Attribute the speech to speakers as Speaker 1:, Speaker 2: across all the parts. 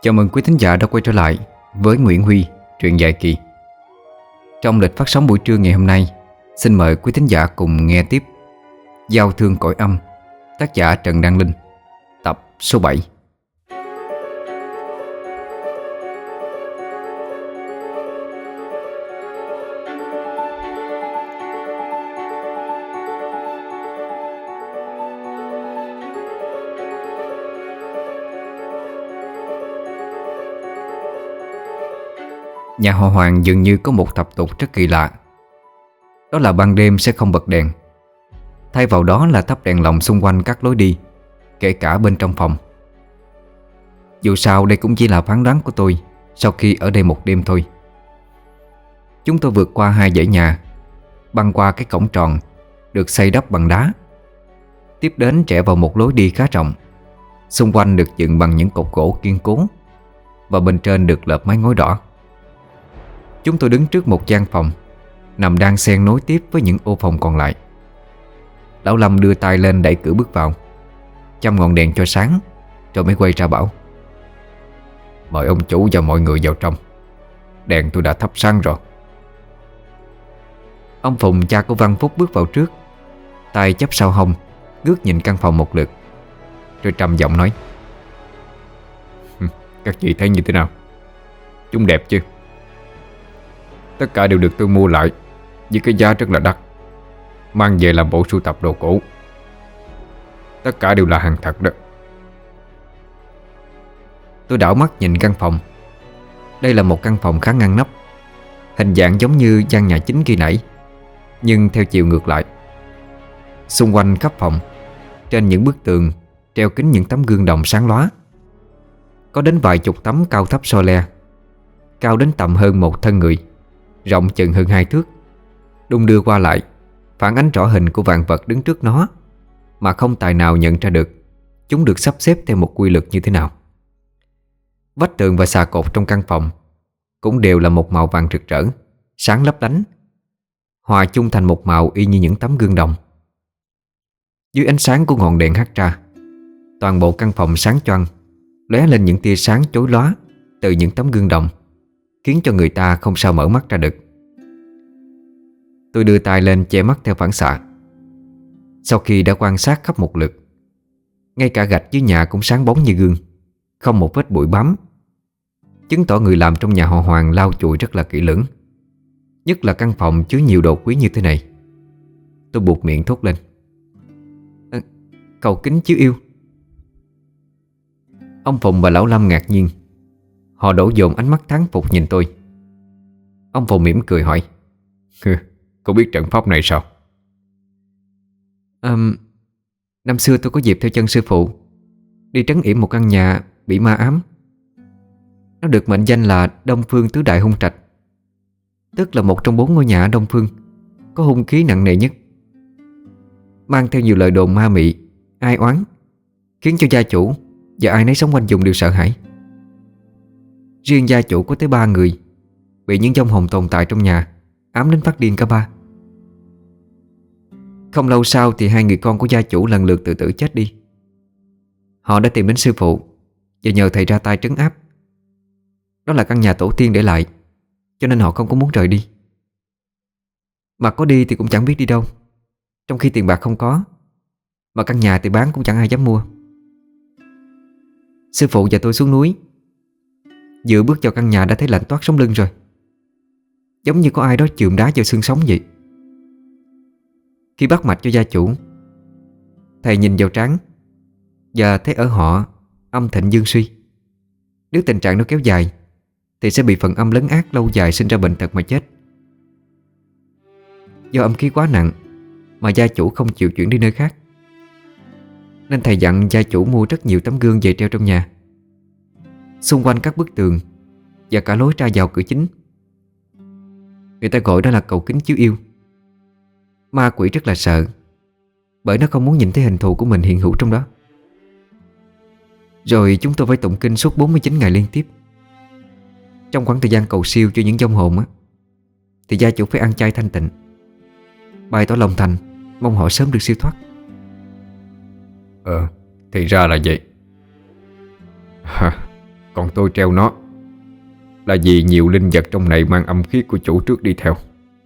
Speaker 1: Chào mừng quý thính giả đã quay trở lại với Nguyễn Huy, truyện dài kỳ. Trong lịch phát sóng buổi trưa ngày hôm nay, xin mời quý thính giả cùng nghe tiếp Giao thương cõi âm, tác giả Trần Đăng Linh, tập số 7. Nhà họ Hoàng dường như có một tập tục rất kỳ lạ. Đó là ban đêm sẽ không bật đèn. Thay vào đó là thắp đèn lồng xung quanh các lối đi, kể cả bên trong phòng. Dù sao đây cũng chỉ là phán đoán của tôi sau khi ở đây một đêm thôi. Chúng tôi vượt qua 2 dãy nhà, băng qua cái cổng tròn được xây đắp bằng đá, tiếp đến trẽ vào một lối đi khá rộng. Xung quanh được dựng bằng những cột gỗ kiên cố, và bên trên được lợp mái ngói đỏ. Chúng tôi đứng trước một gian phòng nằm đan xen nối tiếp với những ô phòng còn lại. Lão Lâm đưa tay lên đẩy cửa bước vào, châm ngọn đèn cho sáng, rồi mới quay ra bảo: "Mời ông chủ và mọi người vào trong. Đèn tôi đã thắp sáng rồi." Ông Phùng, cha của Văn Phúc, bước vào trước, tay chắp sau hông, ngước nhìn căn phòng một lượt, rồi trầm giọng nói: "Các chị thấy như thế nào? Chúng đẹp chứ? Tất cả đều được tôi mua lại với cái giá rất là đắt, mang về làm bộ sưu tập đồ cổ. Tất cả đều là hàng thật đó." Tôi đảo mắt nhìn căn phòng. Đây là một căn phòng khá ngăn nắp, hình dạng giống như gian nhà chính khi nãy, nhưng theo chiều ngược lại. Xung quanh khắp phòng, trên những bức tường treo kín những tấm gương đồng sáng lóa. Có đến vài chục tấm cao thấp so le, cao đến tầm hơn một thân người, rộng chừng hơn 2 thước, đung đưa qua lại, phản ánh rõ hình của vạn vật đứng trước nó, mà không tài nào nhận ra được chúng được sắp xếp theo một quy luật như thế nào. Vách tường và xà cột trong căn phòng cũng đều là một màu vàng rực rỡ, sáng lấp lánh, hòa chung thành một màu y như những tấm gương đồng. Dưới ánh sáng của ngọn đèn hắt ra, toàn bộ căn phòng sáng choang, lóe lên những tia sáng chói lóa từ những tấm gương đồng, khiến cho người ta không sao mở mắt ra được. Tôi đưa tay lên che mắt theo phản xạ. Sau khi đã quan sát khắp một lượt, ngay cả gạch dưới nhà cũng sáng bóng như gương, không một vết bụi bám, chứng tỏ người làm trong nhà họ Hoàng lau chùi rất là kỹ lưỡng. Nhất là căn phòng chứa nhiều đồ quý như thế này. Tôi buột miệng thốt lên: "Cầu kính chiếu yêu." Ông Phùng và lão Lâm ngạc nhiên. Họ đổ dồn ánh mắt thán phục nhìn tôi. Ông Phùng mỉm cười hỏi: "Cô biết trận pháp này sao?" Năm xưa tôi có dịp theo chân sư phụ đi trấn yểm một căn nhà bị ma ám. Nó được mệnh danh là Đông Phương Tứ Đại Hung Trạch, tức là một trong 4 ngôi nhà ở Đông Phương có hung khí nặng nề nhất, mang theo nhiều lời đồn ma mị, ai oán, khiến cho gia chủ và ai nấy sống quanh vùng đều sợ hãi. Riêng gia chủ có tới 3 người bị những vong hồn tồn tại trong nhà ám đến phát điên cả ba. Không lâu sau thì 2 người con của gia chủ lần lượt tự tử chết đi. Họ đã tìm đến sư phụ và nhờ thầy ra tay trấn áp. Đó là căn nhà tổ tiên để lại, cho nên họ không có muốn rời đi. Mà có đi thì cũng chẳng biết đi đâu, trong khi tiền bạc không có, mà căn nhà thì bán cũng chẳng ai dám mua. Sư phụ và tôi xuống núi, vừa bước vào căn nhà đã thấy lạnh toát sống lưng rồi, giống như có ai đó chườm đá vào xương sống vậy. Khi bắt mạch cho gia chủ, thầy nhìn vào trán và thấy ở họ âm thịnh dương suy. Nếu tình trạng nó kéo dài thì sẽ bị phần âm lấn át lâu dài, sinh ra bệnh tật mà chết. Do âm khí quá nặng mà gia chủ không chịu chuyển đi nơi khác, nên thầy dặn gia chủ mua rất nhiều tấm gương về treo trong nhà, xung quanh các bức tường và cả lối ra vào cửa chính. Người ta gọi đó là cầu kính chiếu yêu. Ma quỷ rất là sợ, bởi nó không muốn nhìn thấy hình thù của mình hiện hữu trong đó. Rồi chúng tôi phải tụng kinh suốt 49 ngày liên tiếp. Trong khoảng thời gian cầu siêu cho những vong hồn thì gia chủ phải ăn chay thanh tịnh, bày tỏ lòng thành, mong họ sớm được siêu thoát.
Speaker 2: Thì ra là vậy.
Speaker 1: Còn tôi treo nó là vì nhiều linh vật trong này mang âm khí của chủ trước đi theo.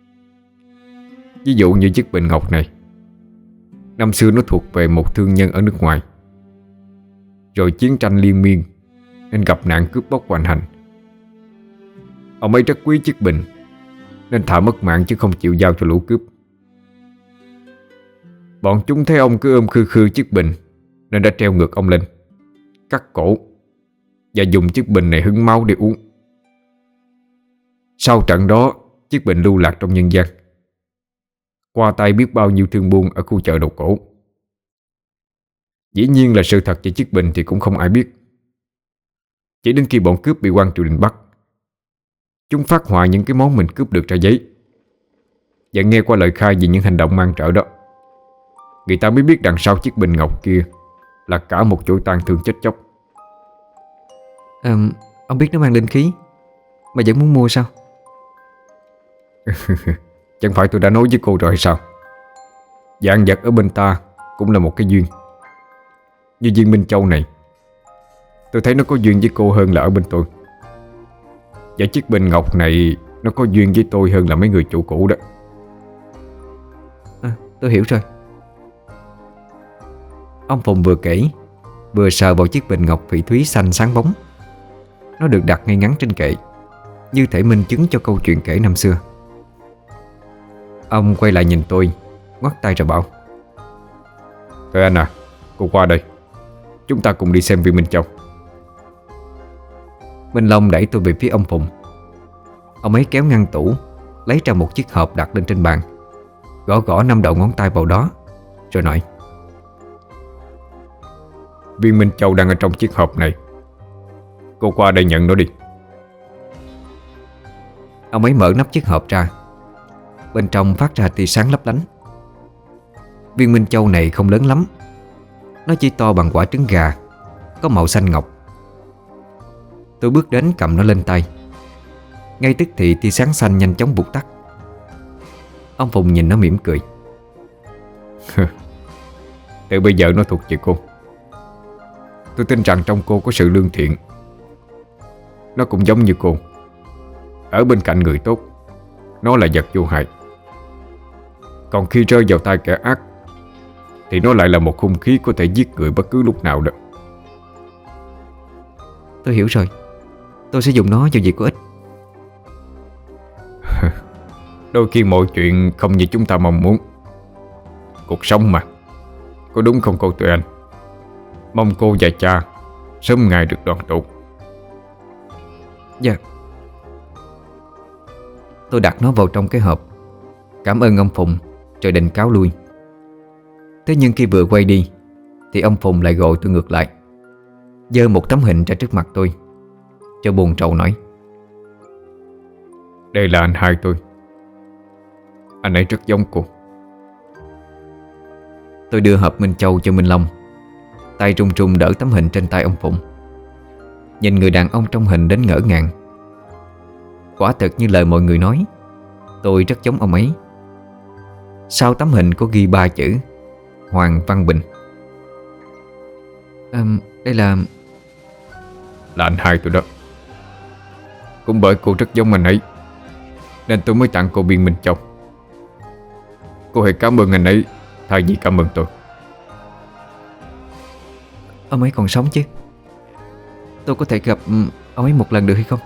Speaker 1: Ví dụ như chiếc bình ngọc này, năm xưa nó thuộc về một thương nhân ở nước ngoài. Rồi chiến tranh liên miên nên gặp nạn cướp bóc hoành hành. Ông ấy rất quý chiếc bình nên thà mất mạng chứ không chịu giao cho lũ cướp. Bọn chúng thấy ông cứ ôm khư khư chiếc bình nên đã treo ngược ông lên, cắt cổ và dùng chiếc bình này hứng máu để uống. Sau trận đó, chiếc bình lưu lạc trong nhân gian, qua tay biết bao nhiêu thương buôn ở khu chợ đầu cổ. Dĩ nhiên là sự thật về chiếc bình thì cũng không ai biết. Chỉ đến khi bọn cướp bị quan triều đình bắt, chúng phát họa những cái món mình cướp được ra giấy và nghe qua lời khai về những hành động mang trợ đó, người ta mới biết đằng sau chiếc bình ngọc kia là cả một chuỗi tang thương chết chóc.
Speaker 2: Ông biết nó mang linh khí mà vẫn muốn mua sao?
Speaker 1: Chẳng phải tôi đã nói với cô rồi hay sao? Vạn vật ở bên ta cũng là một cái duyên. Như viên Minh Châu này, tôi thấy nó có duyên với cô hơn là ở bên tôi. Và chiếc bình ngọc này nó có duyên với tôi hơn là mấy người chủ cũ đó.
Speaker 2: Tôi hiểu rồi. Ông Phùng vừa kể vừa sờ vào chiếc bình ngọc phỉ thúy xanh sáng bóng. Nó được đặt ngay ngắn trên kệ, như thể minh chứng cho câu chuyện kể năm xưa. Ông quay lại nhìn tôi, ngoắt tay rồi bảo:
Speaker 1: Thôi anh à, cô qua đây, chúng ta cùng đi xem viên Minh Châu.
Speaker 2: Minh Long đẩy tôi về phía ông Phùng. Ông ấy kéo ngăn tủ, lấy ra một chiếc hộp đặt lên trên bàn, gõ gõ 5 đầu ngón tay vào đó, rồi nói:
Speaker 1: Viên Minh Châu đang ở trong chiếc hộp này. Cô qua đây nhận nó đi.
Speaker 2: Ông ấy mở nắp chiếc hộp ra. Bên trong phát ra tia sáng lấp lánh. Viên Minh Châu này không lớn lắm. Nó chỉ to bằng quả trứng gà, có màu xanh ngọc. Tôi bước đến cầm nó lên tay. Ngay tức thì tia sáng xanh nhanh chóng vụt tắt. Ông Phùng nhìn nó mỉm cười.
Speaker 1: Từ bây giờ nó thuộc về cô. Tôi tin rằng trong cô có sự lương thiện. Nó cũng giống như cô, ở bên cạnh người tốt, nó là vật vô hại. Còn khi rơi vào tay kẻ ác thì nó lại là một hung khí có thể giết người bất cứ lúc nào đó.
Speaker 2: Tôi hiểu rồi. Tôi sẽ dùng nó cho việc có ích.
Speaker 1: Đôi khi mọi chuyện không như chúng ta mong muốn. Cuộc sống mà, có đúng không cô Tuệ Anh? Mong cô và cha sớm ngày được đoàn tụ.
Speaker 2: Dạ. Tôi đặt nó vào trong cái hộp, cảm ơn ông Phùng, rồi định cáo lui. Thế nhưng khi vừa quay đi thì ông Phùng lại gọi tôi ngược lại, giơ một tấm hình ra trước mặt tôi, cho buồn rầu nói:
Speaker 1: Đây là anh hai tôi. Anh ấy rất giống cô.
Speaker 2: Tôi đưa hộp Minh Châu cho Minh Long, tay trung trung đỡ tấm hình trên tay ông Phụng. Nhìn người đàn ông trong hình đến ngỡ ngàng. Quả thực như lời mọi người nói, tôi rất giống ông ấy. Sau tấm hình có ghi 3 chữ: Hoàng Văn Bình. Đây là
Speaker 1: anh hai tôi đó. Cũng bởi cô rất giống anh ấy nên tôi mới tặng cô viên Minh Châu. Cô hãy cảm ơn anh ấy thay vì cảm ơn tôi.
Speaker 2: Ông ấy còn sống chứ? Tôi có thể gặp ông ấy một lần được hay không?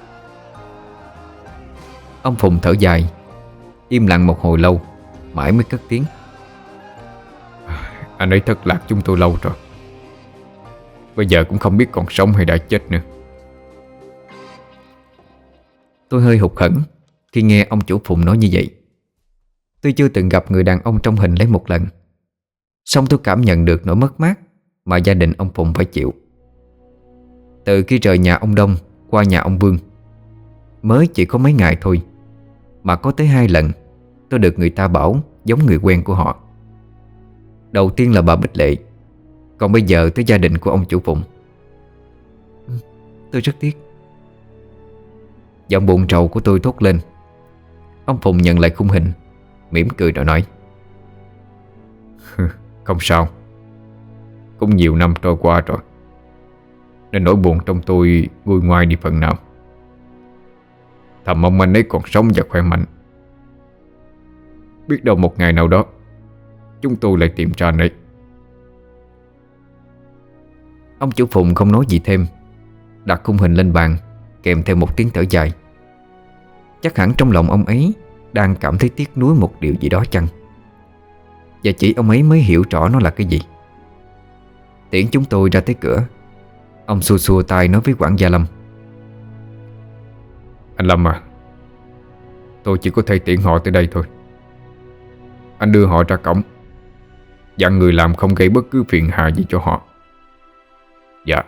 Speaker 2: Ông Phùng thở dài, im lặng một hồi lâu, mãi mới cất tiếng:
Speaker 1: Anh ấy thất lạc chúng tôi lâu rồi. Bây giờ cũng không biết còn sống hay đã chết nữa.
Speaker 2: Tôi hơi hụt hẫng khi nghe ông chủ Phùng nói như vậy. Tôi chưa từng gặp người đàn ông trong hình lấy một lần, song tôi cảm nhận được nỗi mất mát mà gia đình ông Phùng phải chịu. Từ khi rời nhà ông Đông qua nhà ông Vương, mới chỉ có mấy ngày thôi mà có tới 2 lần tôi được người ta bảo giống người quen của họ. Đầu tiên là bà Bích Lệ, còn bây giờ tới gia đình của ông chủ Phùng. Tôi rất tiếc. Giọng buồn rầu của tôi thốt lên. Ông Phùng nhận lại khung hình, mỉm cười rồi nói:
Speaker 1: Không sao. Cũng nhiều năm trôi qua rồi.
Speaker 3: nên nỗi buồn trong tôi nguôi ngoai đi phần nào. Thầm mong anh ấy còn sống và khỏe mạnh. Biết đâu một ngày nào đó chúng tôi lại tìm ra anh ấy.
Speaker 2: Ông chủ Phụng không nói gì thêm, đặt khung hình lên bàn kèm theo một tiếng thở dài. Chắc hẳn trong lòng ông ấy đang cảm thấy tiếc nuối một điều gì đó chăng. Và chỉ ông ấy mới hiểu rõ nó là cái gì. Tiễn chúng tôi ra tới cửa, ông xua xua tay nói với quản gia Lâm:
Speaker 3: Anh Lâm à, tôi chỉ có thể tiễn họ tới đây thôi. Anh đưa họ ra cổng, dặn người làm không gây bất cứ phiền hà gì cho họ. Dạ.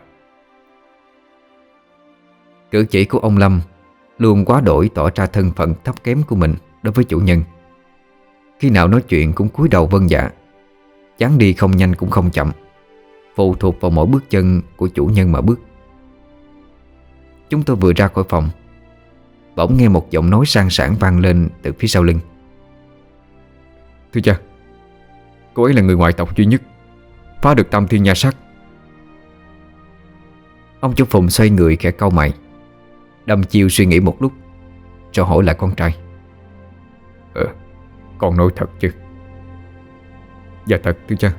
Speaker 2: Cử chỉ của ông Lâm luôn quá đổi tỏ ra thân phận thấp kém của mình đối với chủ nhân. Khi nào nói chuyện cũng cúi đầu vâng dạ, chán đi không nhanh cũng không chậm, phụ thuộc vào mỗi bước chân của chủ nhân mà bước. Chúng tôi vừa ra khỏi phòng, bỗng nghe một giọng nói sang sảng vang lên từ phía sau lưng:
Speaker 3: Thưa cha, cô ấy là người ngoại tộc duy nhất phá được Tam Thiên Nha Sát.
Speaker 2: Ông chủ Phùng xoay người khẽ cau mày, đăm chiêu suy nghĩ một lúc, rồi hỏi lại con trai:
Speaker 3: Con nói thật chứ? Dạ thật thưa cha.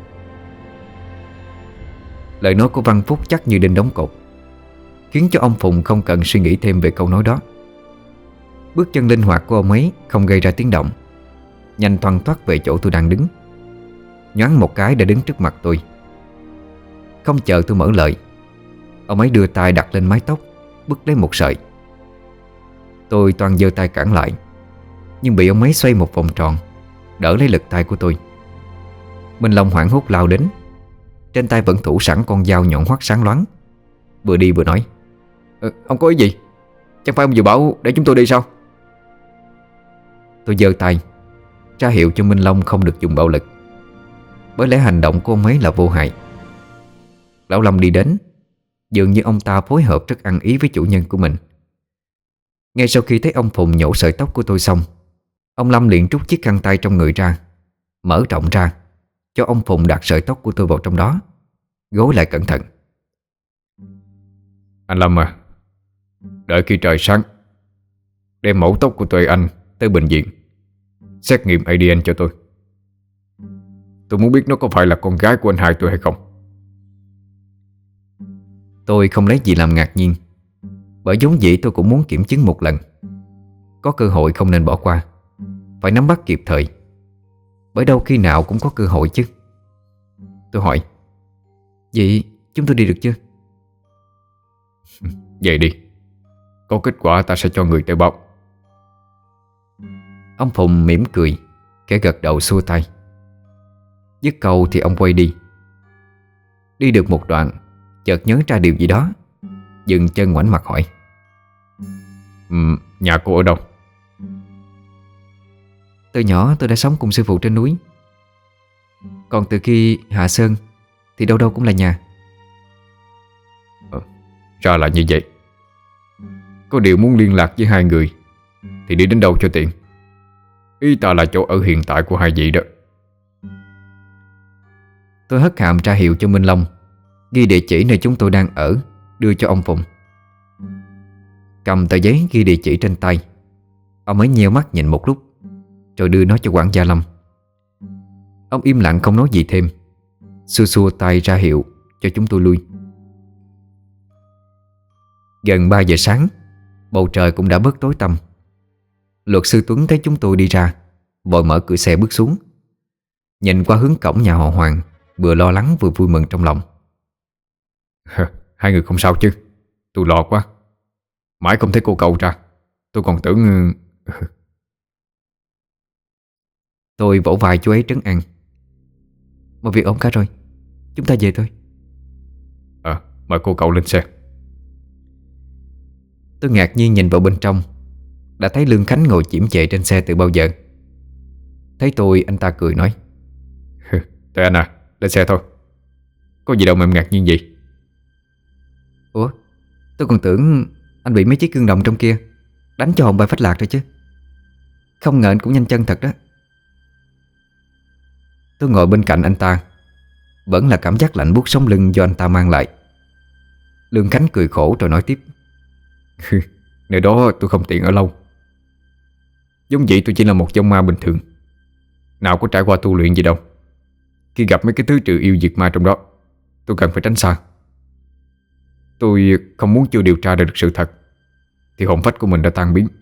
Speaker 2: Lời nói của Văn Phúc chắc như đinh đóng cột, khiến cho ông Phùng không cần suy nghĩ thêm về câu nói đó. Bước chân linh hoạt của ông ấy không gây ra tiếng động, nhanh thoăn thoắt về chỗ tôi đang đứng, nhoáng một cái đã đứng trước mặt tôi. Không chờ tôi mở lời, ông ấy đưa tay đặt lên mái tóc, bứt lấy một sợi. Tôi toan giơ tay cản lại, nhưng bị ông ấy xoay một vòng tròn, đỡ lấy lực tay của tôi. Minh Long hoảng hốt lao đến, trên tay vẫn thủ sẵn con dao nhọn hoắt sáng loáng, vừa đi vừa nói:
Speaker 3: Ông có ý gì? Chẳng phải ông vừa bảo để chúng tôi đi sao?
Speaker 2: Tôi giơ tay ra hiệu cho Minh Long không được dùng bạo lực, bởi lẽ hành động của ông ấy là vô hại. Lão Lâm đi đến, dường như ông ta phối hợp rất ăn ý với chủ nhân của mình. Ngay sau khi thấy ông Phùng nhổ sợi tóc của tôi xong, ông Lâm liền rút chiếc khăn tay trong người ra, mở rộng ra cho ông Phùng đặt sợi tóc của tôi vào trong đó, gối lại cẩn thận.
Speaker 3: Anh Lâm à, đợi khi trời sáng đem mẫu tóc của Tuệ Anh tới bệnh viện xét nghiệm ADN cho tôi. Tôi muốn biết nó có phải là con gái của anh hai tôi hay không.
Speaker 2: Tôi không lấy gì làm ngạc nhiên, bởi vốn dĩ tôi cũng muốn kiểm chứng một lần. Có cơ hội không nên bỏ qua, phải nắm bắt kịp thời, bởi đâu khi nào cũng có cơ hội chứ. Tôi hỏi: Vậy chúng tôi đi được chưa?
Speaker 3: Vậy đi, có kết quả ta sẽ cho người tới báo.
Speaker 2: Ông Phùng mỉm cười, khẽ gật đầu xua tay. Dứt câu thì ông quay đi. Đi được một đoạn, chợt nhớ ra điều gì đó, dừng chân ngoảnh mặt hỏi:
Speaker 3: Nhà cô ở đâu?
Speaker 2: Từ nhỏ tôi đã sống cùng sư phụ trên núi, còn từ khi hạ sơn thì đâu đâu cũng là nhà.
Speaker 3: Ra là như vậy. Có điều muốn liên lạc với hai người thì đi đến đâu cho tiện? Ý ta là chỗ ở hiện tại của hai vị đó.
Speaker 2: Tôi hất hàm ra hiệu cho Minh Long ghi địa chỉ nơi chúng tôi đang ở, đưa cho ông Phùng. Cầm tờ giấy ghi địa chỉ trên tay, ông ấy nheo mắt nhìn một lúc, rồi đưa nó cho quản gia Lâm. Ông im lặng không nói gì thêm, xua xua tay ra hiệu cho chúng tôi lui. Gần 3 giờ sáng, bầu trời cũng đã bớt tối tăm. Luật sư Tuấn thấy chúng tôi đi ra, vội mở cửa xe bước xuống, nhìn qua hướng cổng nhà họ Hoàng, vừa lo lắng vừa vui mừng trong lòng.
Speaker 3: Hai người không sao chứ? Tôi lo quá, mãi không thấy cô cậu ra. Tôi còn tưởng...
Speaker 2: Tôi vỗ vai chú ấy trấn an: Mọi việc ổn cả rồi, chúng ta về thôi.
Speaker 3: Mời cô cậu lên xe.
Speaker 2: Tôi ngạc nhiên nhìn vào bên trong, đã thấy Lương Khánh ngồi chiếm chệ trên xe từ bao giờ. Thấy tôi, anh ta cười nói:
Speaker 3: Tuệ Anh à, lên xe thôi. Có gì đâu mà em ngạc nhiên gì.
Speaker 2: Ủa, tôi còn tưởng anh bị mấy chiếc gương đồng trong kia đánh cho hồn bay phách lạc rồi chứ. Không ngờ anh cũng nhanh chân thật đó. Tôi ngồi bên cạnh anh ta, vẫn là cảm giác lạnh buốt sống lưng do anh ta mang lại. Lương Khánh cười khổ rồi nói tiếp.
Speaker 3: Nơi đó tôi không tiện ở lâu. Giống vậy tôi chỉ là một vong ma bình thường, nào có trải qua tu luyện gì đâu. Khi gặp mấy cái thứ trừ yêu diệt ma trong đó, tôi cần phải tránh xa. Tôi không muốn chưa điều tra ra được sự thật thì hồn phách của mình đã tan biến.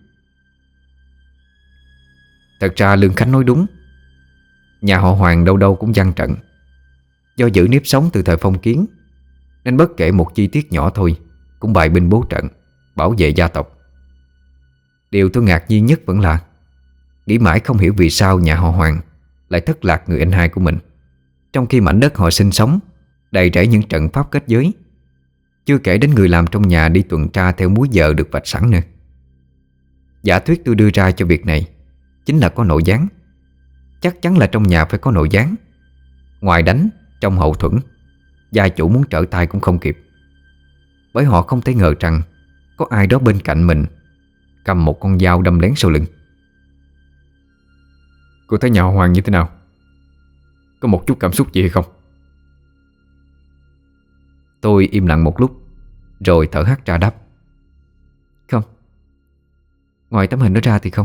Speaker 2: Thật ra Lương Khánh nói đúng. Nhà họ Hoàng đâu đâu cũng giăng trận. Do giữ nếp sống từ thời phong kiến, nên bất kể một chi tiết nhỏ thôi cũng bày binh bố trận, bảo vệ gia tộc. Điều tôi ngạc nhiên nhất vẫn là nghĩ mãi không hiểu vì sao nhà họ Hoàng lại thất lạc người anh hai của mình, trong khi mảnh đất họ sinh sống đầy rẫy những trận pháp kết giới. Chưa kể đến người làm trong nhà đi tuần tra theo múi giờ được vạch sẵn nữa. Giả thuyết tôi đưa ra cho việc này chính là có nội gián. Chắc chắn là trong nhà phải có nội gián. Ngoài đánh, trong hậu thuẫn, gia chủ muốn trở tay cũng không kịp. Bởi họ không thể ngờ rằng có ai đó bên cạnh mình cầm một con dao đâm lén sau lưng.
Speaker 3: Cô thấy nhà họ Hoàng như thế nào? Có một chút cảm xúc gì hay không?
Speaker 2: Tôi im lặng một lúc, rồi thở hắt ra đáp. Không. Ngoài tấm hình đó ra thì không.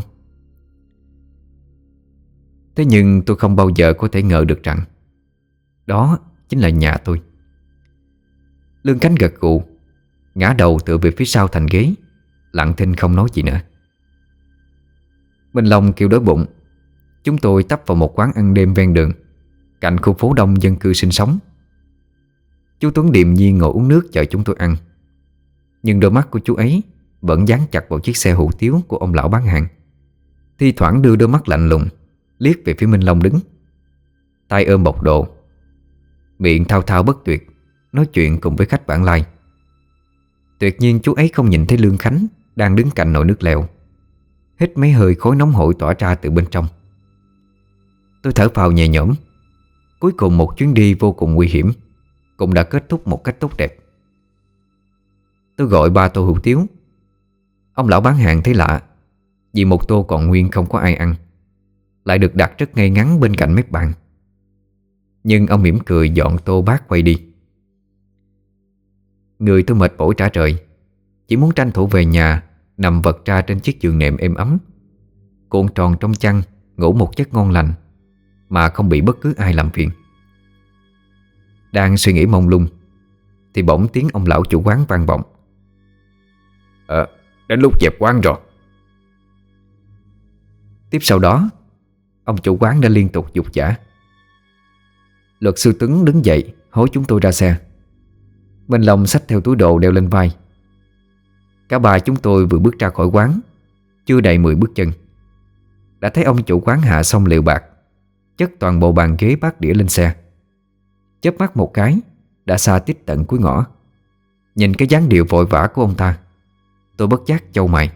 Speaker 2: Thế nhưng tôi không bao giờ có thể ngờ được rằng đó chính là nhà tôi. Lương Khánh gật gù, ngã đầu tựa về phía sau thành ghế, lặng thinh không nói gì nữa. Minh Long kêu đói bụng. Chúng tôi tấp vào một quán ăn đêm ven đường, cạnh khu phố đông dân cư sinh sống. Chú Tuấn điềm nhiên ngồi uống nước chờ chúng tôi ăn. Nhưng đôi mắt của chú ấy vẫn dán chặt vào chiếc xe hủ tiếu của ông lão bán hàng, thi thoảng đưa đôi mắt lạnh lùng liếc về phía Minh Long đứng, tay ôm bọc đồ, miệng thao thao bất tuyệt nói chuyện cùng với khách vãng lai. Tuyệt nhiên chú ấy không nhìn thấy Lương Khánh đang đứng cạnh nồi nước lèo, hít mấy hơi khói nóng hổi tỏa ra từ bên trong. Tôi thở phào nhẹ nhõm. Cuối cùng một chuyến đi vô cùng nguy hiểm cũng đã kết thúc một cách tốt đẹp. Tôi gọi 3 tô hủ tiếu. Ông lão bán hàng thấy lạ, vì một tô còn nguyên không có ai ăn, lại được đặt rất ngay ngắn bên cạnh mép bàn. Nhưng ông mỉm cười dọn tô bát quay đi. Người tôi mệt mỏi trả trời, chỉ muốn tranh thủ về nhà, nằm vật ra trên chiếc giường nệm êm ấm, cuộn tròn trong chăn, ngủ một giấc ngon lành mà không bị bất cứ ai làm phiền. Đang suy nghĩ mông lung thì bỗng tiếng ông lão chủ quán vang vọng.
Speaker 3: Đến lúc dẹp quán rồi.
Speaker 2: Tiếp sau đó, ông chủ quán đã liên tục giục giã. Luật sư Tuấn đứng dậy hối chúng tôi ra xe. Minh Long xách theo túi đồ đeo lên vai. Cả ba chúng tôi vừa bước ra khỏi quán, chưa đầy 10 bước chân, đã thấy ông chủ quán hạ xong liệu bạc, chất toàn bộ bàn ghế bát đĩa lên xe. Chớp mắt một cái đã xa tít tận cuối ngõ. Nhìn cái dáng điệu vội vã của ông ta, tôi bất giác chau mày.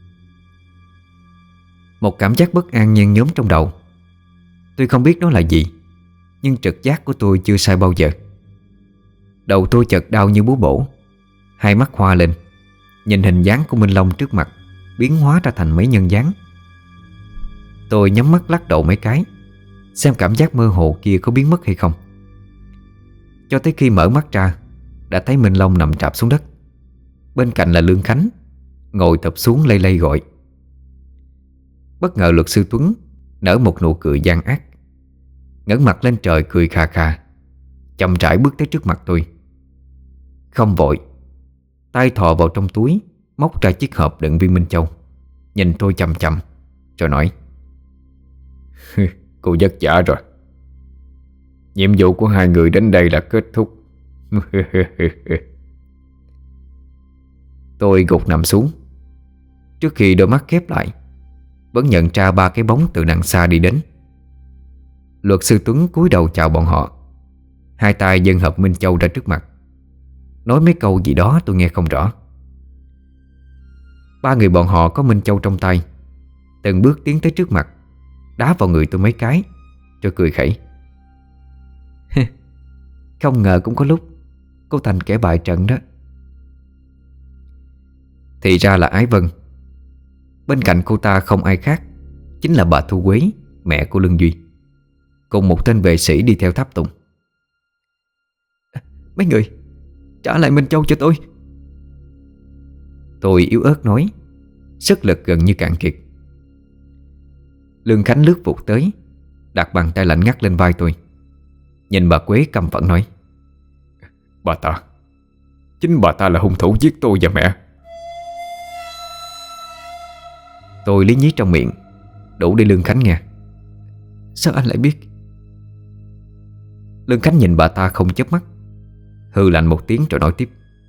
Speaker 2: Một cảm giác bất an nhen nhóm trong đầu. Tôi không biết nó là gì, nhưng trực giác của tôi chưa sai bao giờ. Đầu tôi chợt đau như búa bổ, hai mắt hoa lên, nhìn hình dáng của Minh Long trước mặt biến hóa ra thành mấy nhân dáng. Tôi nhắm mắt lắc đầu mấy cái, xem cảm giác mơ hồ kia có biến mất hay không. Cho tới khi mở mắt ra, đã thấy Minh Long nằm trạp xuống đất. Bên cạnh là Lương Khánh, ngồi tập xuống lay lay gọi. Bất ngờ luật sư Tuấn nở một nụ cười gian ác, ngẩng mặt lên trời cười khà khà, chậm rãi bước tới trước mặt tôi. Không vội, tay thò vào trong túi, móc ra chiếc hộp đựng viên minh châu, nhìn tôi chằm chằm rồi nói.
Speaker 3: Cô vất vả rồi. Nhiệm vụ của hai người đến đây là kết thúc.
Speaker 2: Tôi gục nằm xuống. Trước khi đôi mắt khép lại, vẫn nhận ra 3 cái bóng từ đằng xa đi đến. Luật sư Tuấn cúi đầu chào bọn họ, hai tay dâng hộp minh châu ra trước mặt, nói mấy câu gì đó tôi nghe không rõ. 3 người bọn họ có minh châu trong tay, từng bước tiến tới trước mặt, đá vào người tôi mấy cái, rồi cười khẩy. Không ngờ cũng có lúc cô thành kẻ bại trận đó. Thì ra là Ái Vân. Bên cạnh cô ta không ai khác, chính là bà Thu Quế, mẹ của Lương Duy, cùng một tên vệ sĩ đi theo tháp tùng. Mấy người, trả lại Minh Châu cho tôi. Tôi yếu ớt nói, sức lực gần như cạn kiệt. Lương Khánh lướt vụt tới, đặt bàn tay lạnh ngắt lên vai tôi. Nhìn bà Quế căm phẫn nói:
Speaker 3: Bà ta, chính bà ta là hung thủ giết tôi và mẹ.
Speaker 2: Tôi lý nhí trong miệng, đủ để Lương Khánh nghe. Sao anh lại biết? Lương Khánh nhìn bà ta không chớp mắt, hừ lạnh một tiếng rồi nói tiếp: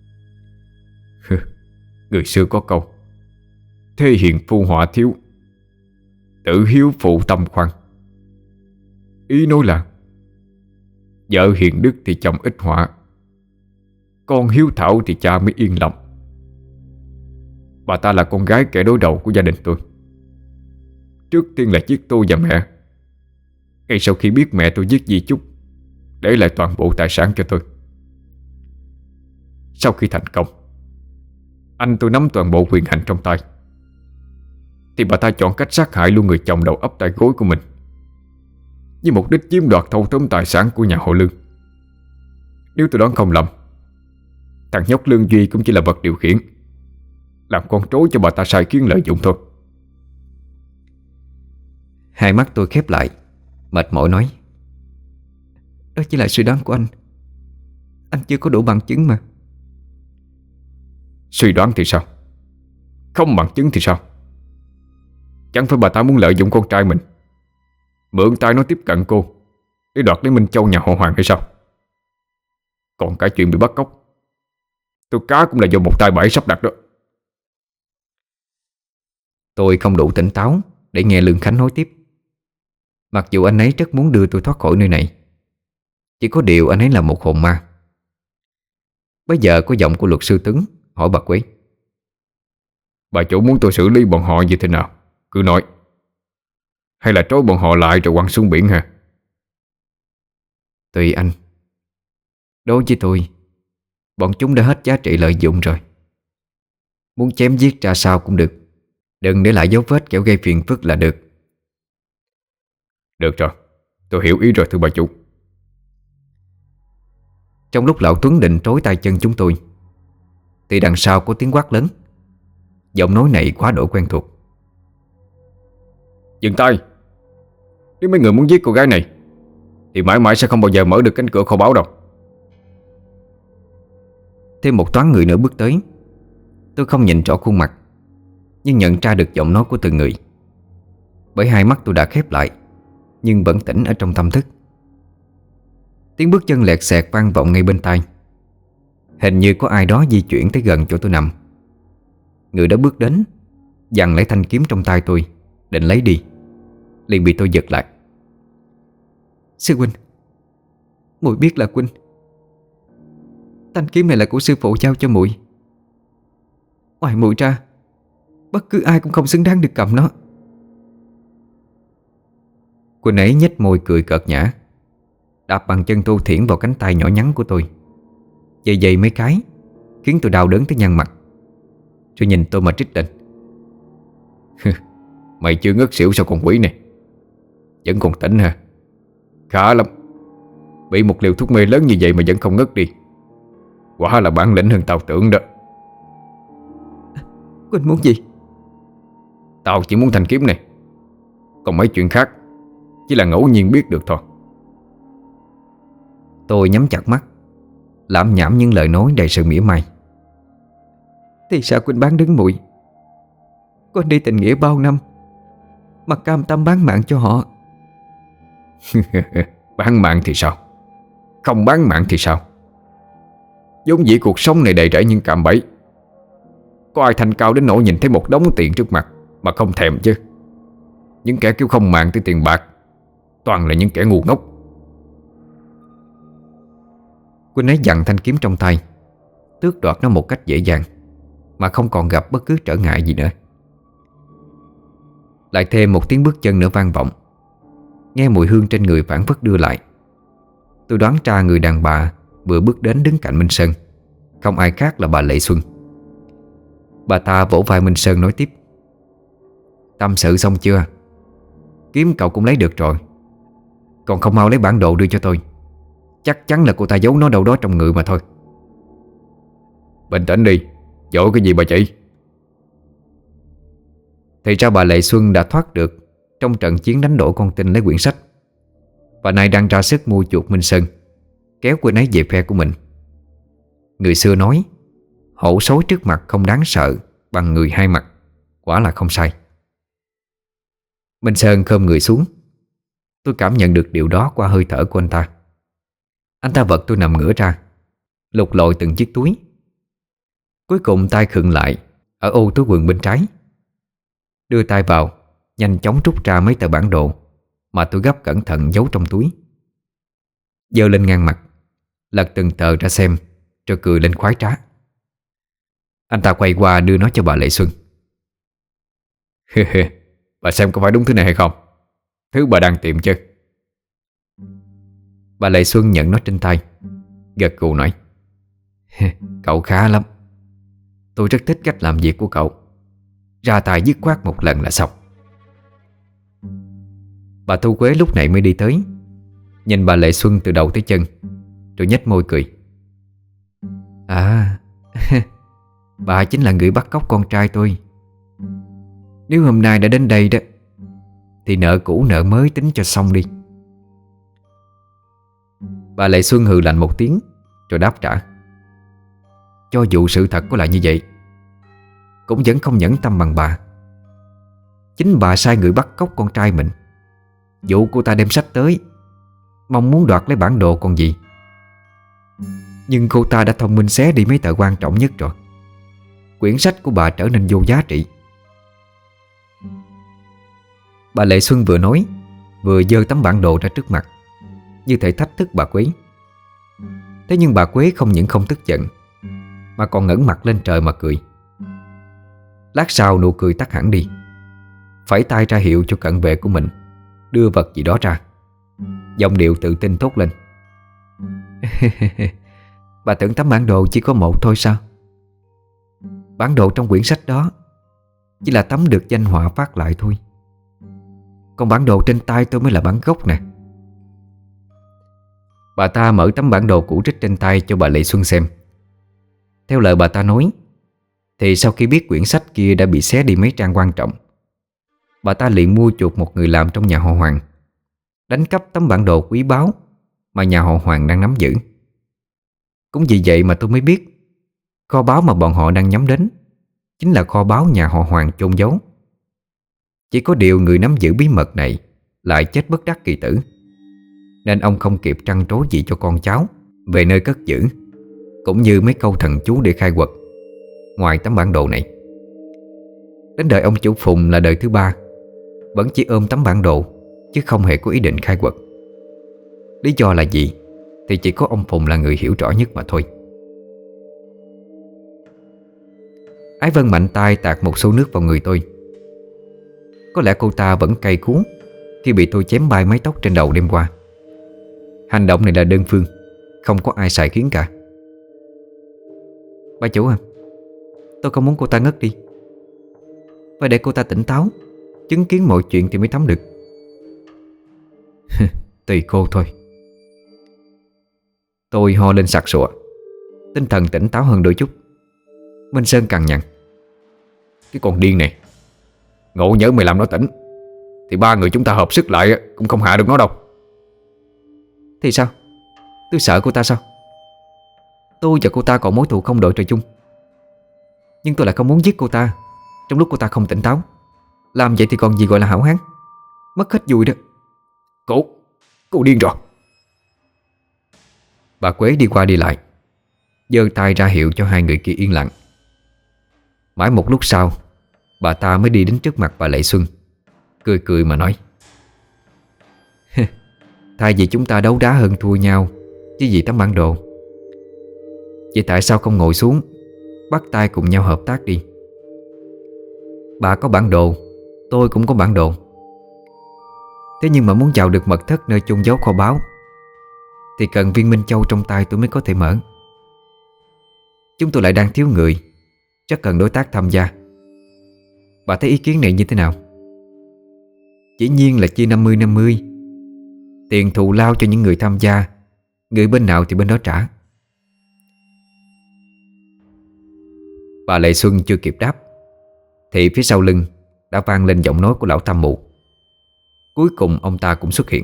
Speaker 3: Người xưa có câu: thế hiền phu họa thiếu, tử hiếu phụ tâm khoan. Ý nói là vợ hiền đức thì chồng ít họa, con hiếu thảo thì cha mới yên lòng. Bà ta là con gái kẻ đối đầu của gia đình tôi. Trước tiên là giết tôi và mẹ. Ngay sau khi biết mẹ tôi giết di chúc, để lại toàn bộ tài sản cho tôi. Sau khi thành công, anh tôi nắm toàn bộ quyền hành trong tay, thì bà ta chọn cách sát hại luôn người chồng đầu ấp tay gối của mình, với mục đích chiếm đoạt thâu tóm tài sản của nhà họ Lương. Nếu tôi đoán không lầm, thằng nhóc Lương Duy cũng chỉ là vật điều khiển, làm con rối cho bà ta sai khiến lợi dụng thôi.
Speaker 2: Hai mắt tôi khép lại, mệt mỏi nói: Đó chỉ là suy đoán của anh. Anh chưa có đủ bằng chứng mà.
Speaker 3: Suy đoán thì sao? Không bằng chứng thì sao? Chẳng phải bà ta muốn lợi dụng con trai mình, mượn tay nó tiếp cận cô, để đoạt lấy Minh Châu nhà họ Hoàng hay sao? Còn cả chuyện bị bắt cóc, tôi cá cũng là do một tay bẫy sắp đặt đó.
Speaker 2: Tôi không đủ tỉnh táo để nghe Lương Khánh nói tiếp. Mặc dù anh ấy rất muốn đưa tôi thoát khỏi nơi này, chỉ có điều anh ấy là một hồn ma. Bây giờ có giọng của luật sư Tuấn hỏi bà Quế:
Speaker 3: Bà chủ muốn tôi xử lý bọn họ như thế nào? Cứ nói. Hay là trói bọn họ lại rồi quăng xuống biển hả?
Speaker 2: Tùy anh. Đối với tôi, bọn chúng đã hết giá trị lợi dụng rồi. Muốn chém giết ra sao cũng được, đừng để lại dấu vết kẻo gây phiền phức là được.
Speaker 3: Được rồi, tôi hiểu ý rồi thưa bà chủ.
Speaker 2: Trong lúc lão Tuấn định trói tay chân chúng tôi, thì đằng sau có tiếng quát lớn. Giọng nói này quá độ quen thuộc.
Speaker 3: Dừng tay! Nếu mấy người muốn giết cô gái này, thì mãi mãi sẽ không bao giờ mở được cánh cửa kho báu đâu.
Speaker 2: Thêm một toán người nữa bước tới. Tôi không nhìn rõ khuôn mặt, nhưng nhận ra được giọng nói của từng người, bởi hai mắt tôi đã khép lại, nhưng vẫn tỉnh ở trong tâm thức. Tiếng bước chân lẹt xẹt vang vọng ngay bên tai. Hình như có ai đó di chuyển tới gần chỗ tôi nằm. Người đó bước đến, giằng lấy thanh kiếm trong tay tôi, định lấy đi, liền bị tôi giật lại. Sư huynh, muội biết là huynh. Thanh kiếm này là của sư phụ giao cho muội. Ngoài muội ra, bất cứ ai cũng không xứng đáng được cầm nó. Huynh ấy nhếch môi cười cợt nhã, đạp bằng chân thô thiển vào cánh tay nhỏ nhắn của tôi, dày dày mấy cái, khiến tôi đau đớn tới nhăn mặt. Rồi nhìn tôi mà trích lên:
Speaker 3: Mày chưa ngất xỉu sao con quỷ này? Vẫn còn tỉnh hả? Khá lắm. Bị một liều thuốc mê lớn như vậy mà vẫn không ngất đi, quả là bản lĩnh hơn tao tưởng đó.
Speaker 2: Huynh muốn gì?
Speaker 3: Tao chỉ muốn thanh kiếm này, còn mấy chuyện khác chỉ là ngẫu nhiên biết được thôi.
Speaker 2: Tôi nhắm chặt mắt, lảm nhảm những lời nói đầy sự mỉa mai. Thì sao huynh bán đứng muội? Con đi tình nghĩa bao năm mà cam tâm bán mạng cho họ.
Speaker 3: Bán mạng thì sao? Không bán mạng thì sao? Vốn dĩ cuộc sống này đầy rẫy những cạm bẫy. Có ai thanh cao đến nỗi nhìn thấy một đống tiền trước mặt mà không thèm chứ? Những kẻ kêu không màng tới tiền bạc toàn là những kẻ ngu ngốc.
Speaker 2: Huynh ấy giằng thanh kiếm trong tay, tước đoạt nó một cách dễ dàng, mà không còn gặp bất cứ trở ngại gì nữa. Lại thêm một tiếng bước chân nữa vang vọng. Nghe mùi hương trên người phảng phất đưa lại. Tôi đoán ra người đàn bà vừa bước đến đứng cạnh Minh Sơn không ai khác là bà Lệ Xuân. Bà ta vỗ vai Minh Sơn nói tiếp: Tâm sự xong chưa? Kiếm cậu cũng lấy được rồi, còn không mau lấy bản đồ đưa cho tôi. Chắc chắn là cô ta giấu nó đâu đó trong người mà thôi.
Speaker 3: Bình tĩnh đi, dội cái gì bà chị?
Speaker 2: Thì ra bà Lệ Xuân đã thoát được trong trận chiến đánh đổ con tin lấy quyển sách, và nay đang ra sức mua chuộc Minh Sơn, kéo quên ấy về phe của mình. Người xưa nói hổ sói trước mặt không đáng sợ bằng người hai mặt, quả là không sai. Minh Sơn khom người xuống. Tôi cảm nhận được điều đó qua hơi thở của anh ta. Anh ta vật tôi nằm ngửa ra, lục lọi từng chiếc túi. Cuối cùng tay khựng lại ở ô túi quần bên trái. Đưa tay vào, nhanh chóng rút ra mấy tờ bản đồ mà tôi gấp cẩn thận giấu trong túi. Giơ lên ngang mặt, lật từng tờ ra xem, rồi cười lên khoái trá. Anh ta quay qua đưa nó cho bà Lệ Xuân. Bà xem có phải đúng thứ này hay không? Thứ bà đang tìm chứ? Bà Lệ Xuân nhận nó trên tay, gật gù nói: Cậu khá lắm. Tôi rất thích cách làm việc của cậu. Ra tay dứt khoát một lần là xong. Bà Thu Quế lúc này mới đi tới, nhìn bà Lệ Xuân từ đầu tới chân, rồi nhếch môi cười. À, bà chính là người bắt cóc con trai tôi. Nếu hôm nay đã đến đây đó, thì nợ cũ nợ mới tính cho xong đi. Bà Lệ Xuân hừ lạnh một tiếng, rồi đáp trả: Cho dù sự thật có là như vậy, cũng vẫn không nhẫn tâm bằng bà. Chính bà sai người bắt cóc con trai mình, dụ cô ta đem sách tới, mong muốn đoạt lấy bản đồ còn gì. Nhưng cô ta đã thông minh xé đi mấy tờ quan trọng nhất rồi. Quyển sách của bà trở nên vô giá trị. Bà Lệ Xuân vừa nói, vừa giơ tấm bản đồ ra trước mặt, như thể thách thức bà Quế. Thế nhưng bà Quế không những không tức giận, mà còn ngẩng mặt lên trời mà cười. Lát sau nụ cười tắt hẳn đi, phẩy tay ra hiệu cho cận vệ của mình đưa vật gì đó ra. Giọng điệu tự tin thốt lên: Bà tưởng tấm bản đồ chỉ có một thôi sao? Bản đồ trong quyển sách đó chỉ là tấm được danh họa phát lại thôi. Còn bản đồ trên tay tôi mới là bản gốc nè. Bà ta mở tấm bản đồ cũ rích trên tay cho bà Lệ Xuân xem. Theo lời bà ta nói, thì sau khi biết quyển sách kia đã bị xé đi mấy trang quan trọng, bà ta liền mua chuộc một người làm trong nhà họ Hoàng, đánh cắp tấm bản đồ quý báu mà nhà họ Hoàng đang nắm giữ. Cũng vì vậy mà tôi mới biết kho báu mà bọn họ đang nhắm đến chính là kho báu nhà họ Hoàng chôn giấu. Chỉ có điều người nắm giữ bí mật này lại chết bất đắc kỳ tử, nên ông không kịp trăn trối gì cho con cháu về nơi cất giữ, cũng như mấy câu thần chú để khai quật ngoài tấm bản đồ này. Đến đời ông chủ Phùng là đời thứ ba, vẫn chỉ ôm tấm bản đồ, chứ không hề có ý định khai quật. Lý do là gì thì chỉ có ông Phùng là người hiểu rõ nhất mà thôi. Ái Vân mạnh tay tạt một xô nước vào người tôi. Có lẽ cô ta vẫn cay cú khi bị tôi chém bay mái tóc trên đầu đêm qua. Hành động này là đơn phương, không có ai sai khiến cả. Bà chủ à, tôi không muốn cô ta ngất đi. Phải để cô ta tỉnh táo, chứng kiến mọi chuyện thì mới thấm được. Tùy cô thôi. Tôi ho lên sặc sụa, tinh thần tỉnh táo hơn đôi chút. Minh Sơn cằn nhằn:
Speaker 3: Cái con điên này, ngộ nhỡ mày làm nó tỉnh thì ba người chúng ta hợp sức lại cũng không hạ được nó đâu.
Speaker 2: Thì sao? Tôi sợ cô ta sao? Tôi và cô ta còn mối thù không đội trời chung. Nhưng tôi lại không muốn giết cô ta trong lúc cô ta không tỉnh táo. Làm vậy thì còn gì gọi là hảo hán. Mất hết vui đó.
Speaker 3: Cô điên rồi.
Speaker 2: Bà Quế đi qua đi lại, giơ tay ra hiệu cho hai người kia yên lặng. Mãi một lúc sau, bà ta mới đi đến trước mặt bà Lệ Xuân, cười cười mà nói: Thay vì chúng ta đấu đá hơn thua nhau chứ gì tấm bản đồ, vậy tại sao không ngồi xuống bắt tay cùng nhau hợp tác đi? Bà có bản đồ, tôi cũng có bản đồ. Thế nhưng mà muốn vào được mật thất nơi chôn giấu kho báu thì cần viên minh châu trong tay tôi mới có thể mở. Chúng tôi lại đang thiếu người, chắc cần đối tác tham gia. Bà thấy ý kiến này như thế nào? Dĩ nhiên là chia 50-50. Tiền thù lao cho những người tham gia, người bên nào thì bên đó trả. Bà Lệ Xuân chưa kịp đáp thì phía sau lưng
Speaker 1: đã vang lên giọng nói của lão Tam Mụ. Cuối cùng ông ta cũng xuất hiện.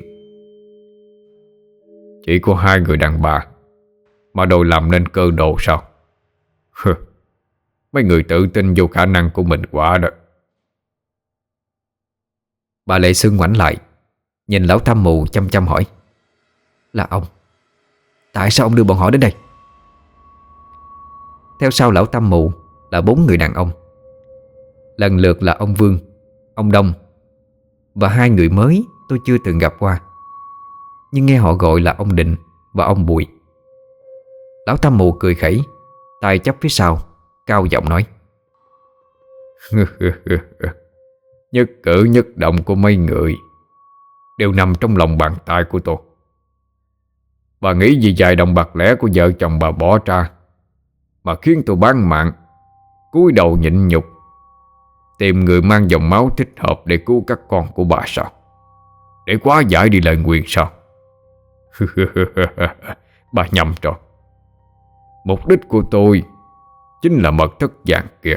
Speaker 3: Chỉ có hai người đàn bà mà đòi làm nên cơ đồ sao? Hừ, mấy người tự tin vô khả năng của mình quá đó.
Speaker 1: Bà Lệ Sương ngoảnh lại, nhìn lão Tam Mụ chăm chăm hỏi: Là ông? Tại sao ông đưa bọn họ đến đây? Theo sau lão Tam Mụ là 4 người đàn ông, lần lượt là ông Vương, ông Đông và 2 người mới tôi chưa từng gặp qua, nhưng nghe họ gọi là ông Định và ông Bụi. Lão Tam Mụ cười khẩy, tay chắp phía sau, cao giọng nói:
Speaker 3: Nhất cử nhất động của mấy người đều nằm trong lòng bàn tay của tôi. Bà nghĩ vì vài đồng bạc lẻ của vợ chồng bà bỏ ra mà khiến tôi bán mạng, cúi đầu nhịn nhục, tìm người mang dòng máu thích hợp để cứu các con của bà sao? Để quá giải đi lời nguyền sao? Bà nhầm rồi. Mục đích của tôi chính là mật thất vàng kia.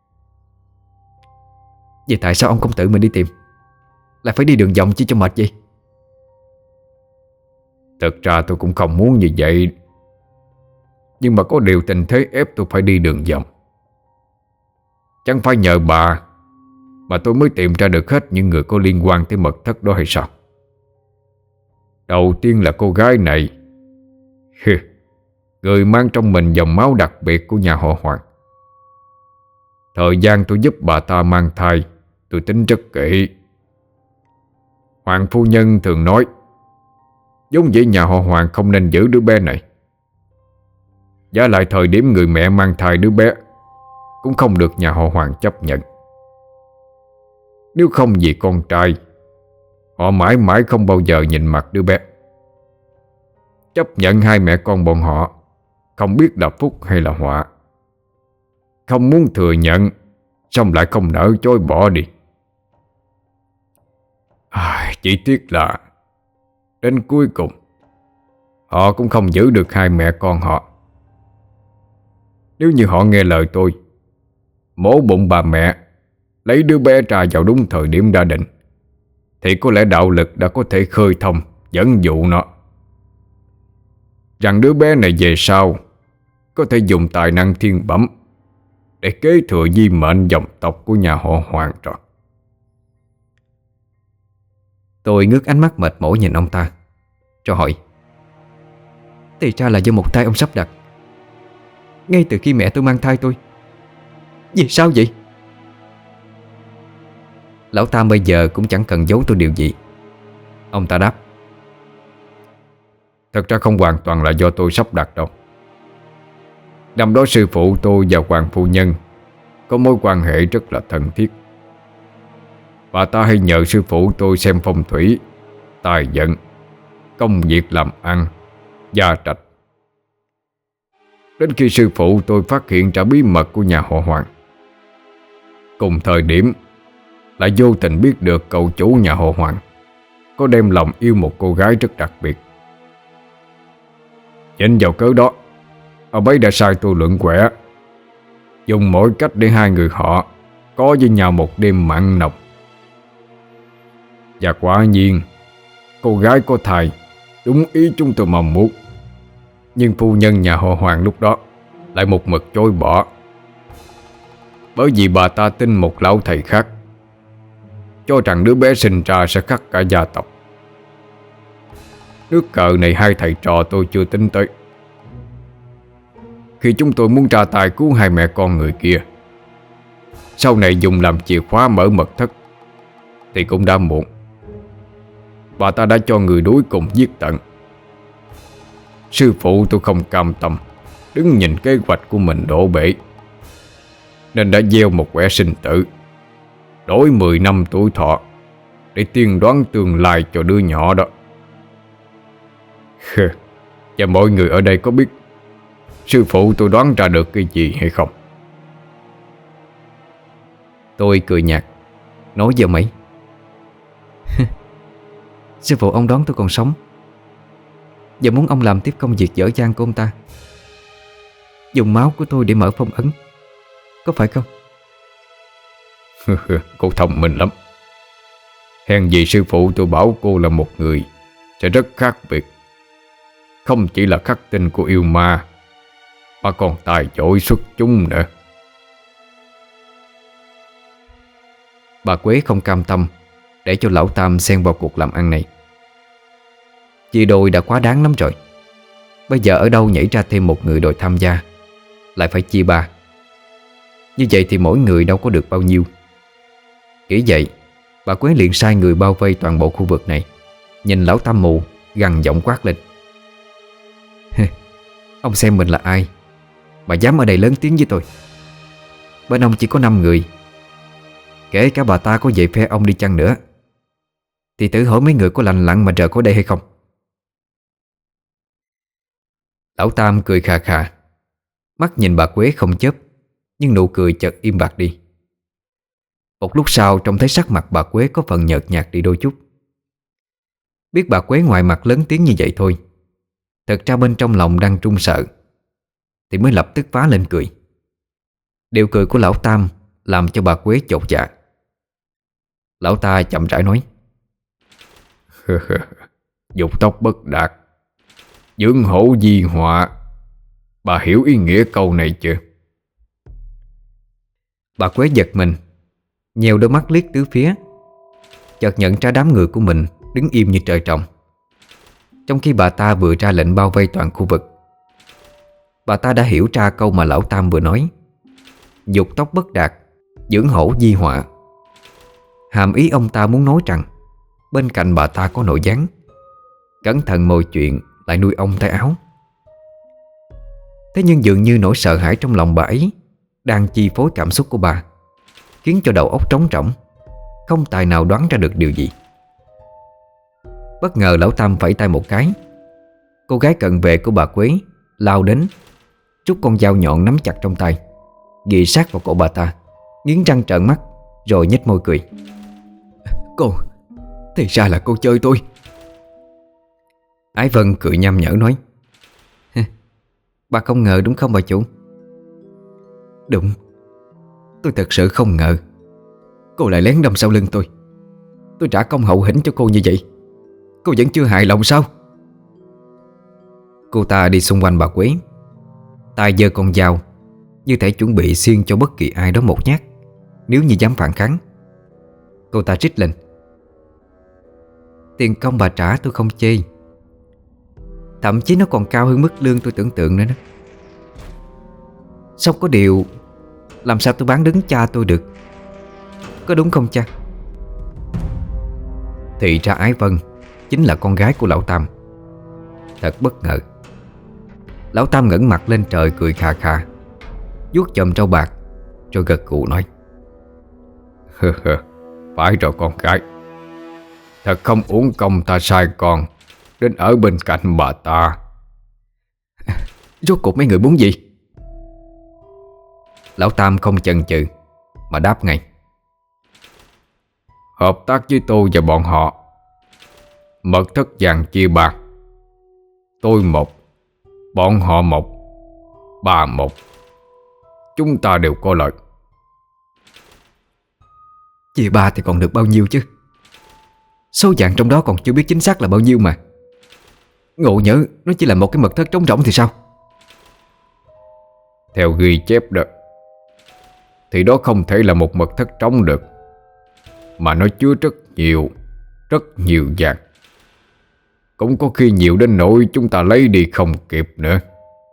Speaker 1: Vậy tại sao ông không tự mình đi tìm, lại phải đi đường vòng chi cho mệt vậy?
Speaker 3: Thực ra tôi cũng không muốn như vậy, nhưng mà có điều tình thế ép tôi phải đi đường vòng. Chẳng phải nhờ bà mà tôi mới tìm ra được hết những người có liên quan tới mật thất đó hay sao? Đầu tiên là cô gái này, người mang trong mình dòng máu đặc biệt của nhà họ Hoàng. Thời gian tôi giúp bà ta mang thai, tôi tính rất kỹ. Hoàng phu nhân thường nói giống vậy nhà họ Hoàng không nên giữ đứa bé này. Giá lại thời điểm người mẹ mang thai đứa bé cũng không được nhà họ Hoàng chấp nhận. Nếu không vì con trai, họ mãi mãi không bao giờ nhìn mặt đứa bé. Chấp nhận hai mẹ con bọn họ không biết là phúc hay là họa. Không muốn thừa nhận, xong lại không nỡ chối bỏ đi. Chỉ tiếc là đến cuối cùng họ cũng không giữ được hai mẹ con họ. Nếu như họ nghe lời tôi, mổ bụng bà mẹ, lấy đứa bé ra vào đúng thời điểm đã định, thì có lẽ đạo lực đã có thể khơi thông, dẫn dụ nó. Rằng đứa bé này về sau có thể dùng tài năng thiên bẩm để kế thừa di mệnh dòng tộc của nhà họ Hoàng rồi.
Speaker 1: Tôi ngước ánh mắt mệt mỏi nhìn ông ta, rồi hỏi: Thì ra là do một tay ông sắp đặt, ngay từ khi mẹ tôi mang thai tôi. Vì sao vậy? Lão Tam bây giờ cũng chẳng cần giấu tôi điều gì. Ông ta đáp:
Speaker 3: Thật ra không hoàn toàn là do tôi sắp đặt đâu. Năm đó sư phụ tôi và Hoàng phu nhân có mối quan hệ rất là thân thiết. Bà ta hay nhờ sư phụ tôi xem phong thủy, tài vận, công việc làm ăn, gia trạch. Đến khi sư phụ tôi phát hiện ra bí mật của nhà họ Hoàng, cùng thời điểm lại vô tình biết được cậu chủ nhà họ Hoàng có đem lòng yêu một cô gái rất đặc biệt. Chính vào cớ đó, ông ấy đã sai tôi luận quẻ, dùng mọi cách để hai người họ có với nhau một đêm mặn nồng. Và quả nhiên cô gái có thai đúng ý chúng tôi mong muốn. Nhưng phu nhân nhà họ Hoàng lúc đó lại một mực chối bỏ, bởi vì bà ta tin một lão thầy khác, cho rằng đứa bé sinh ra sẽ khắc cả gia tộc. Nước cờ này hai thầy trò tôi chưa tính tới. Khi chúng tôi muốn ra tay cứu hai mẹ con người kia, sau này dùng làm chìa khóa mở mật thất, thì cũng đã muộn. Bà ta đã cho người đuổi cùng giết tận. Sư phụ tôi không cam tâm đứng nhìn kế hoạch của mình đổ bể, nên đã gieo một quẻ sinh tử, đổi 10 năm tuổi thọ để tiên đoán tương lai cho đứa nhỏ đó. Và mọi người ở đây có biết sư phụ tôi đoán ra được cái gì hay không?
Speaker 1: Tôi cười nhạt, nói với ông ấy: Sư phụ ông đoán tôi còn sống, và muốn ông làm tiếp công việc dở dang của ông ta, dùng máu của tôi để mở phong ấn, có phải không?
Speaker 3: Cô thông minh lắm. Hèn gì sư phụ tôi bảo cô là một người sẽ rất khác biệt. Không chỉ là khắc tinh của yêu ma, mà còn tài giỏi xuất chúng nữa.
Speaker 2: Bà Quế không cam tâm để cho lão Tam xen vào cuộc làm ăn này. Chia đôi đã quá đáng lắm rồi. Bây giờ ở đâu nhảy ra thêm một người đòi tham gia, lại phải chia ba. Như vậy thì mỗi người đâu có được bao nhiêu. Nghĩ vậy, bà Quế liền sai người bao vây toàn bộ khu vực này. Nhìn lão Tam mù, gằn giọng quát lên: Ông xem mình là ai mà dám ở đây lớn tiếng với tôi? Bên ông chỉ có 5 người. Kể cả bà ta có về phe ông đi chăng nữa, thì thử hỏi mấy người có lành lặn mà rời khỏi đây hay không? Lão Tam cười khà khà, mắt nhìn bà Quế không chớp, nhưng nụ cười chợt im bặt đi. Một lúc sau trông thấy sắc mặt bà Quế có phần nhợt nhạt đi đôi chút. Biết bà Quế ngoài mặt lớn tiếng như vậy thôi, thật ra bên trong lòng đang run sợ, thì mới lập tức phá lên cười. Điệu cười của lão Tam làm cho bà Quế chột dạ. Lão ta chậm rãi nói:
Speaker 3: Dục tốc bất đạt, dưỡng hổ di họa. Bà hiểu ý nghĩa câu này chưa?
Speaker 2: Bà Quế giật mình, nheo đôi mắt liếc tứ phía, chợt nhận ra đám người của mình đứng im như trời trồng. Trong khi bà ta vừa ra lệnh bao vây toàn khu vực, bà ta đã hiểu ra câu mà lão Tam vừa nói: dục tốc bất đạt, dưỡng hổ di họa. Hàm ý ông ta muốn nói rằng bên cạnh bà ta có nội gián, cẩn thận mọi chuyện lại nuôi ong tay áo. Thế nhưng dường như nỗi sợ hãi trong lòng bà ấy đang chi phối cảm xúc của bà, khiến cho đầu óc trống rỗng, không tài nào đoán ra được điều gì. Bất ngờ lão Tam vẫy tay một cái, cô gái cận vệ của bà Quế lao đến, rút con dao nhọn nắm chặt trong tay, ghì sát vào cổ bà ta, nghiến răng trợn mắt, rồi nhếch môi cười: Cô, thì ra là cô chơi tôi. Ái Vân cười nham nhở nói: Bà không ngờ đúng không bà chủ? Đúng, tôi thật sự không ngờ cô lại lén đâm sau lưng tôi. Tôi trả công hậu hĩnh cho cô như vậy, cô vẫn chưa hài lòng sao? Cô ta đi xung quanh bà Quế, tay giơ con dao, như thể chuẩn bị xiên cho bất kỳ ai đó một nhát nếu như dám phản kháng. Cô ta rít lên: Tiền công bà trả tôi không chê, thậm chí nó còn cao hơn mức lương tôi tưởng tượng nữa đó. Xong có điều, làm sao tôi bán đứng cha tôi được, có đúng không cha? Thì ra Ái Vân chính là con gái của lão Tam. Thật bất ngờ. Lão Tam ngẩng mặt lên trời cười khà khà, vuốt chòm râu bạc, rồi gật gù nói:
Speaker 3: Phải rồi con gái, thật không uổng công ta sai con đến ở bên cạnh bà ta.
Speaker 2: Rốt cuộc mấy người muốn gì? Lão Tam không chần chừ mà đáp ngay:
Speaker 3: Hợp tác với tôi và bọn họ. Mật thất vàng chia bạc. Tôi một, bọn họ một, bà một. Chúng ta đều có lợi.
Speaker 2: Chia ba thì còn được bao nhiêu chứ? Số vàng trong đó còn chưa biết chính xác là bao nhiêu mà. Ngộ nhỡ nó chỉ là một cái mật thất trống rỗng thì sao?
Speaker 3: Theo ghi chép đó, thì đó không thể là một mật thất trống được, mà nó chứa rất nhiều vàng. Cũng có khi nhiều đến nỗi chúng ta lấy đi không kịp nữa.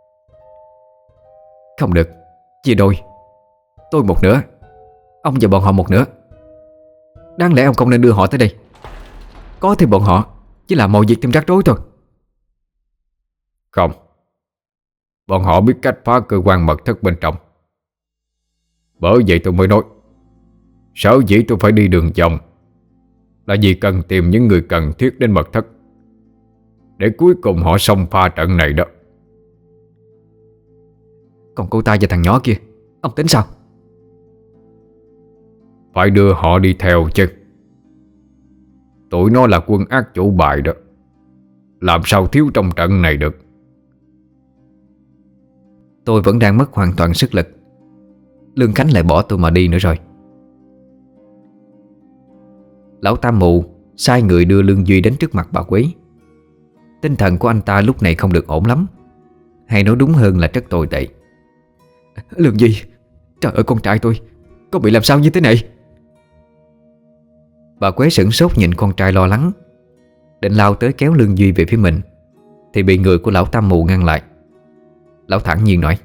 Speaker 2: Không được, chia đôi. Tôi một nửa, ông và bọn họ một nửa. Đáng lẽ ông không nên đưa họ tới đây. Có thì bọn họ chỉ là mọi việc thêm rắc rối thôi.
Speaker 3: Không, bọn họ biết cách phá cơ quan mật thất bên trong. Bởi vậy tôi mới nói, sở dĩ tôi phải đi đường vòng là vì cần tìm những người cần thiết đến mật thất, để cuối cùng họ xông pha trận này đó.
Speaker 2: Còn cô ta và thằng nhỏ kia, ông tính sao?
Speaker 3: Phải đưa họ đi theo chứ. Tụi nó là quân ác chủ bài đó, làm sao thiếu trong trận này được.
Speaker 2: Tôi vẫn đang mất hoàn toàn sức lực, Lương Khánh lại bỏ tôi mà đi nữa rồi. Lão Tam Mù sai người đưa Lương Duy đến trước mặt bà Quế. Tinh thần của anh ta lúc này không được ổn lắm, hay nói đúng hơn là rất tồi tệ. Lương Duy, trời ơi con trai tôi, con bị làm sao như thế này? Bà Quế sửng sốt nhìn con trai lo lắng, định lao tới kéo Lương Duy về phía mình, thì bị người của lão Tam Mù ngăn lại. Lão thản nhiên nói: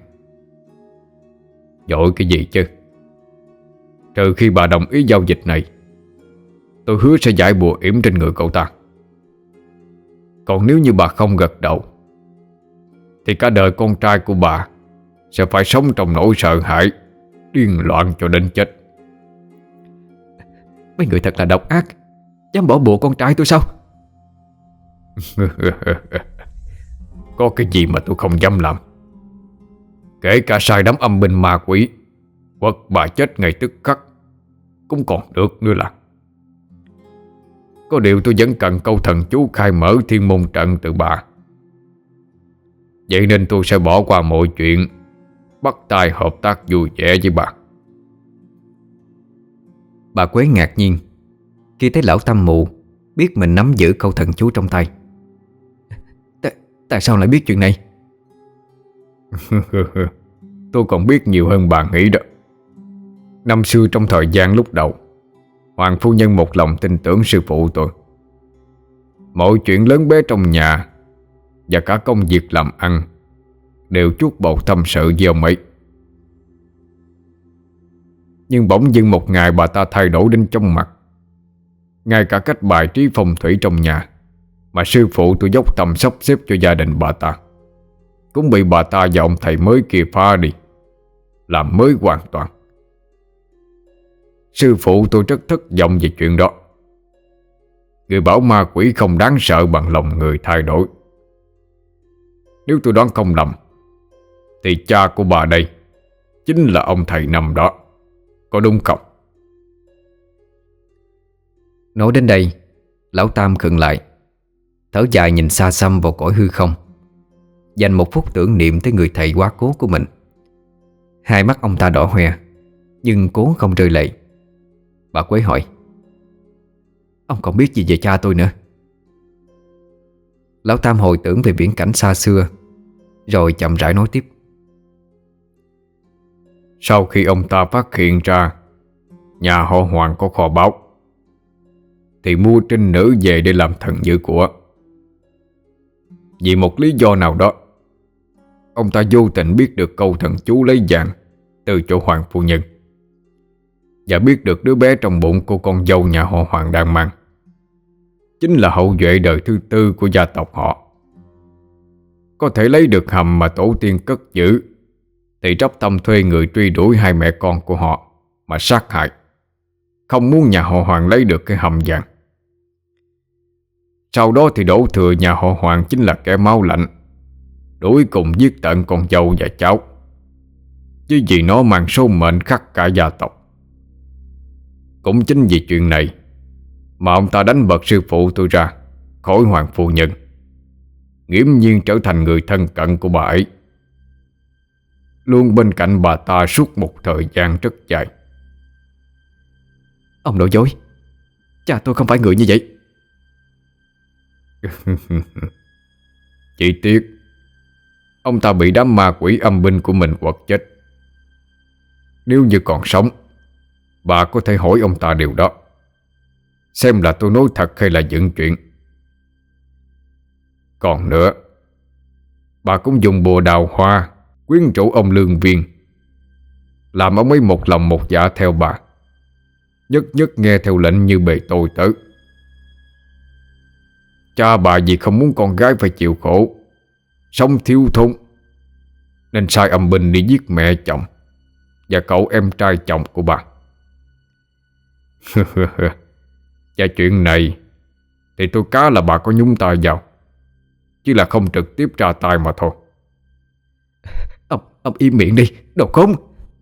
Speaker 3: Dội cái gì chứ? Trừ khi bà đồng ý giao dịch này, tôi hứa sẽ giải bùa yểm trên người cậu ta. Còn nếu như bà không gật đầu, thì cả đời con trai của bà sẽ phải sống trong nỗi sợ hãi, điên loạn cho đến chết.
Speaker 2: Mấy người thật là độc ác, dám bỏ bùa con trai tôi sao?
Speaker 3: Có cái gì mà tôi không dám làm. Kể cả sai đám âm binh ma quỷ, quật bà chết ngay tức khắc cũng còn được nữa là. Có điều tôi vẫn cần câu thần chú khai mở thiên môn trận từ bà. Vậy nên tôi sẽ bỏ qua mọi chuyện, bắt tay hợp tác vui vẻ với bà.
Speaker 2: Bà Quế ngạc nhiên khi thấy lão Tam Mù biết mình nắm giữ câu thần chú trong tay. Tại sao lại biết chuyện này?
Speaker 3: Tôi còn biết nhiều hơn bà nghĩ đó. Năm xưa trong thời gian lúc đầu, Hoàng phu nhân một lòng tin tưởng sư phụ tôi. Mọi chuyện lớn bé trong nhà và cả công việc làm ăn đều chuốt bột tâm sự với ông ấy. Nhưng bỗng dưng một ngày bà ta thay đổi đến trong mặt. Ngay cả cách bài trí phong thủy trong nhà mà sư phụ tôi dốc tâm sắp xếp cho gia đình bà ta cũng bị bà ta và ông thầy mới kia phá đi, làm mới hoàn toàn. Sư phụ tôi rất thất vọng về chuyện đó. Người bảo ma quỷ không đáng sợ bằng lòng người thay đổi. Nếu tôi đoán không lầm, thì cha của bà đây chính là ông thầy năm đó. Có đúng không?
Speaker 2: Nói đến đây, lão Tam khựng lại, thở dài nhìn xa xăm vào cõi hư không, dành một phút tưởng niệm tới người thầy quá cố của mình. Hai mắt ông ta đỏ hoe, nhưng cố không rơi lệ. Bà Quế hỏi: Ông còn biết gì về cha tôi nữa? Lão Tam hồi tưởng về viễn cảnh xa xưa, rồi chậm rãi nói tiếp:
Speaker 3: Sau khi ông ta phát hiện ra nhà họ Hoàng có kho báu, thì mua trinh nữ về để làm thần giữ của. Vì một lý do nào đó, ông ta vô tình biết được câu thần chú lấy vàng từ chỗ Hoàng phu nhân, và biết được đứa bé trong bụng của con dâu nhà họ Hoàng đang mang chính là hậu duệ đời thứ tư của gia tộc họ. Có thể lấy được hầm mà tổ tiên cất giữ, thì tróc tâm thuê người truy đuổi hai mẹ con của họ mà sát hại, không muốn nhà họ Hoàng lấy được cái hầm vàng. Sau đó thì đổ thừa nhà họ Hoàng chính là kẻ máu lạnh, đuổi cùng giết tận con dâu và cháu, chứ vì nó mang số mệnh khắc cả gia tộc. Cũng chính vì chuyện này mà ông ta đánh bật sư phụ tôi ra khỏi Hoàng phu nhân, nghiễm nhiên trở thành người thân cận của bà ấy, luôn bên cạnh bà ta suốt một thời gian rất dài.
Speaker 2: Ông nói dối, cha tôi không phải người như vậy.
Speaker 3: Chỉ tiếc ông ta bị đám ma quỷ âm binh của mình quật chết. Nếu như còn sống, bà có thể hỏi ông ta điều đó, xem là tôi nói thật hay là dựng chuyện. Còn nữa, bà cũng dùng bùa đào hoa quyến rũ ông Lương Viên, làm ông ấy một lòng một dạ theo bà, nhất nhất nghe theo lệnh như bề tôi tớ. Cha bà vì không muốn con gái phải chịu khổ, sống thiếu thốn, nên sai âm binh đi giết mẹ chồng và cậu em trai chồng của bà. Và chuyện này thì tôi cá là bà có nhúng tay vào, chứ là không trực tiếp ra tay mà thôi.
Speaker 2: Ông im miệng đi, đồ khốn.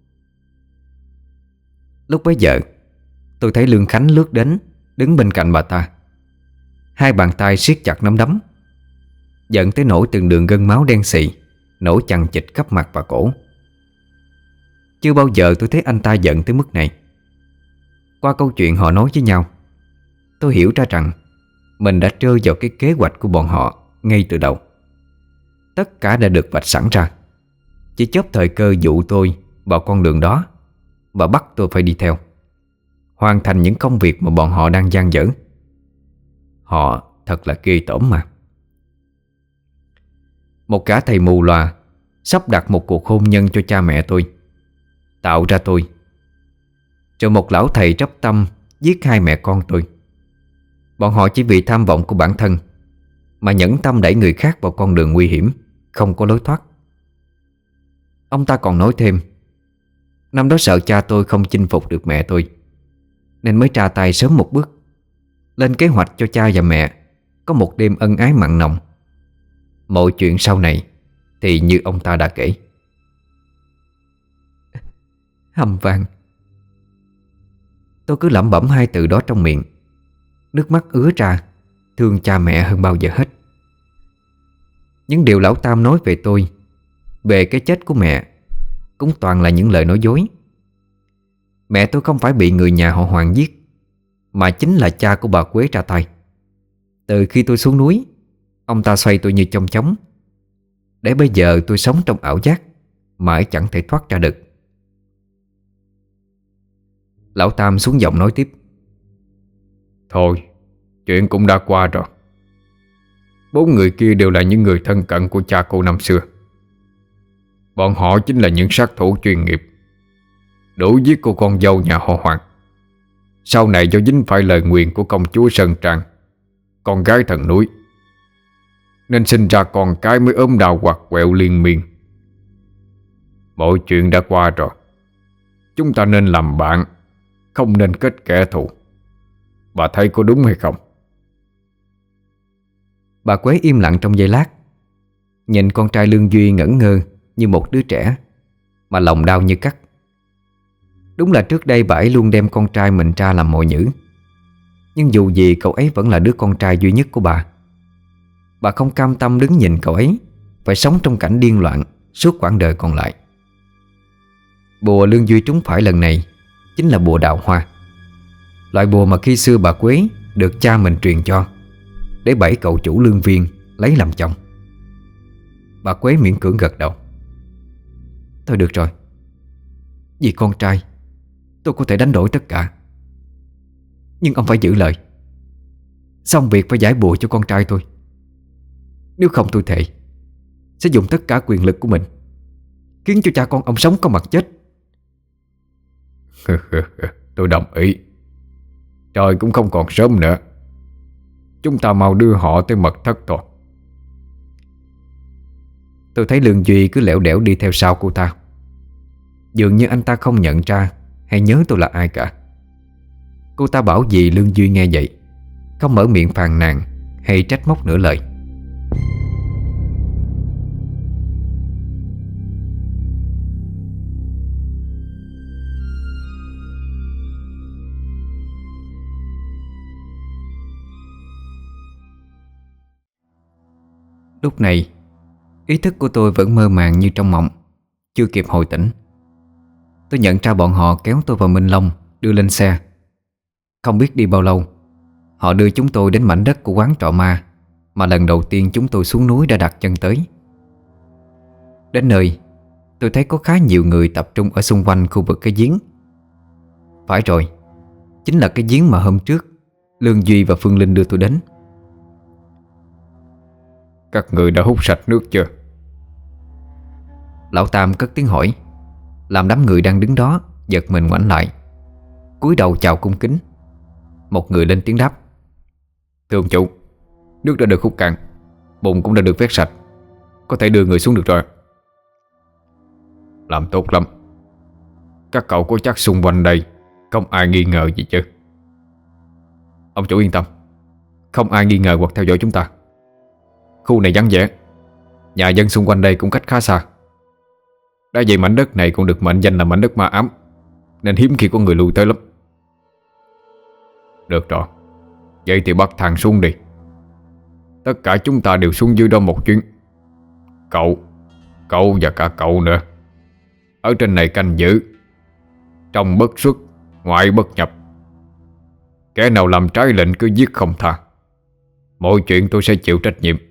Speaker 2: Lúc bấy giờ, tôi thấy Lương Khánh lướt đến, đứng bên cạnh bà ta. Hai bàn tay siết chặt nắm đấm, giận tới nỗi từng đường gân máu đen xì nổi chằng chịt khắp mặt và cổ. Chưa bao giờ tôi thấy anh ta giận tới mức này. Qua câu chuyện họ nói với nhau, tôi hiểu ra rằng mình đã rơi vào cái kế hoạch của bọn họ ngay từ đầu. Tất cả đã được vạch sẵn ra, chỉ chớp thời cơ dụ tôi vào con đường đó và bắt tôi phải đi theo, hoàn thành những công việc mà bọn họ đang dang dở. Họ thật là ghê tởm mà. Một gã thầy mù lòa sắp đặt một cuộc hôn nhân cho cha mẹ tôi, tạo ra tôi. Rồi một lão thầy trắp tâm giết hai mẹ con tôi. Bọn họ chỉ vì tham vọng của bản thân mà nhẫn tâm đẩy người khác vào con đường nguy hiểm, không có lối thoát. Ông ta còn nói thêm, năm đó sợ cha tôi không chinh phục được mẹ tôi, nên mới ra tay sớm một bước, lên kế hoạch cho cha và mẹ có một đêm ân ái mặn nồng. Mọi chuyện sau này thì như ông ta đã kể. Hầm vàng. Tôi cứ lẩm bẩm hai từ đó trong miệng, nước mắt ứa ra, thương cha mẹ hơn bao giờ hết. Những điều lão Tam nói về tôi, về cái chết của mẹ, cũng toàn là những lời nói dối. Mẹ tôi không phải bị người nhà họ Hoàng giết, mà chính là cha của bà Quế ra tay. Từ khi tôi xuống núi, ông ta xoay tôi như chong chóng, để bây giờ tôi sống trong ảo giác, mãi chẳng thể thoát ra được. Lão Tam xuống giọng nói tiếp.
Speaker 3: Thôi, chuyện cũng đã qua rồi. 4 người kia đều là những người thân cận của cha cô năm xưa. Bọn họ chính là những sát thủ chuyên nghiệp, đủ giết cô con dâu nhà họ Hoàng. Sau này do dính phải lời nguyền của công chúa Sơn Trang, con gái thần núi, nên sinh ra con cái mới ốm đau hoặc quẹo liên miên. Mọi chuyện đã qua rồi, chúng ta nên làm bạn, không nên kết kẻ thù. Bà thấy có đúng hay không?
Speaker 2: Bà Quế im lặng trong giây lát, nhìn con trai Lương Duy ngẩn ngơ như một đứa trẻ, mà lòng đau như cắt. Đúng là trước đây bà ấy luôn đem con trai mình ra làm mồi nhử, nhưng dù gì cậu ấy vẫn là đứa con trai duy nhất của bà. Bà không cam tâm đứng nhìn cậu ấy phải sống trong cảnh điên loạn suốt quãng đời còn lại. Bùa Lương Duy trúng phải lần này chính là bùa đào hoa, loại bùa mà khi xưa bà Quế được cha mình truyền cho, để bẫy cậu chủ Lương Viên lấy làm chồng. Bà Quế miễn cưỡng gật đầu. Thôi được rồi, vì con trai tôi có thể đánh đổi tất cả, nhưng ông phải giữ lời. Xong việc phải giải bùa cho con trai tôi. Nếu không tôi thề sẽ dùng tất cả quyền lực của mình khiến cho cha con ông sống không bằng chết.
Speaker 3: Tôi đồng ý. Trời cũng không còn sớm nữa, chúng ta mau đưa họ tới mật thất thôi.
Speaker 2: Tôi thấy Lương Duy cứ lẻo đẻo đi theo sau cô ta, dường như anh ta không nhận ra hay nhớ tôi là ai cả. Cô ta bảo gì Lương Duy nghe vậy, không mở miệng phàn nàn hay trách móc nửa lời. Lúc này, ý thức của tôi vẫn mơ màng như trong mộng, chưa kịp hồi tỉnh. Tôi nhận ra bọn họ kéo tôi vào Minh Long, đưa lên xe. Không biết đi bao lâu, họ đưa chúng tôi đến mảnh đất của quán trọ ma mà lần đầu tiên chúng tôi xuống núi đã đặt chân tới. Đến nơi, tôi thấy có khá nhiều người tập trung ở xung quanh khu vực cái giếng. Phải rồi, chính là cái giếng mà hôm trước Lương Duy và Phương Linh đưa tôi đến.
Speaker 3: Các người đã hút sạch nước chưa?
Speaker 2: Lão Tam cất tiếng hỏi, làm đám người đang đứng đó giật mình ngoảnh lại, cúi đầu chào cung kính. Một người lên tiếng đáp.
Speaker 3: Thưa ông chủ, nước đã được hút cạn, bùn cũng đã được vét sạch, có thể đưa người xuống được rồi. Làm tốt lắm. Các cậu có chắc xung quanh đây không ai nghi ngờ gì chứ? Ông chủ yên tâm, không ai nghi ngờ hoặc theo dõi chúng ta. Khu này vắng vẻ, nhà dân xung quanh đây cũng cách khá xa. Đã vậy mảnh đất này cũng được mệnh danh là mảnh đất ma ám, nên hiếm khi có người lui tới lắm. Được rồi, vậy thì bắt thằng xuống đi. Tất cả chúng ta đều xuống dưới đó một chuyến. Cậu và cả cậu nữa, ở trên này canh giữ, trong bất xuất, ngoại bất nhập. Kẻ nào làm trái lệnh cứ giết không tha. Mọi chuyện tôi sẽ chịu trách nhiệm.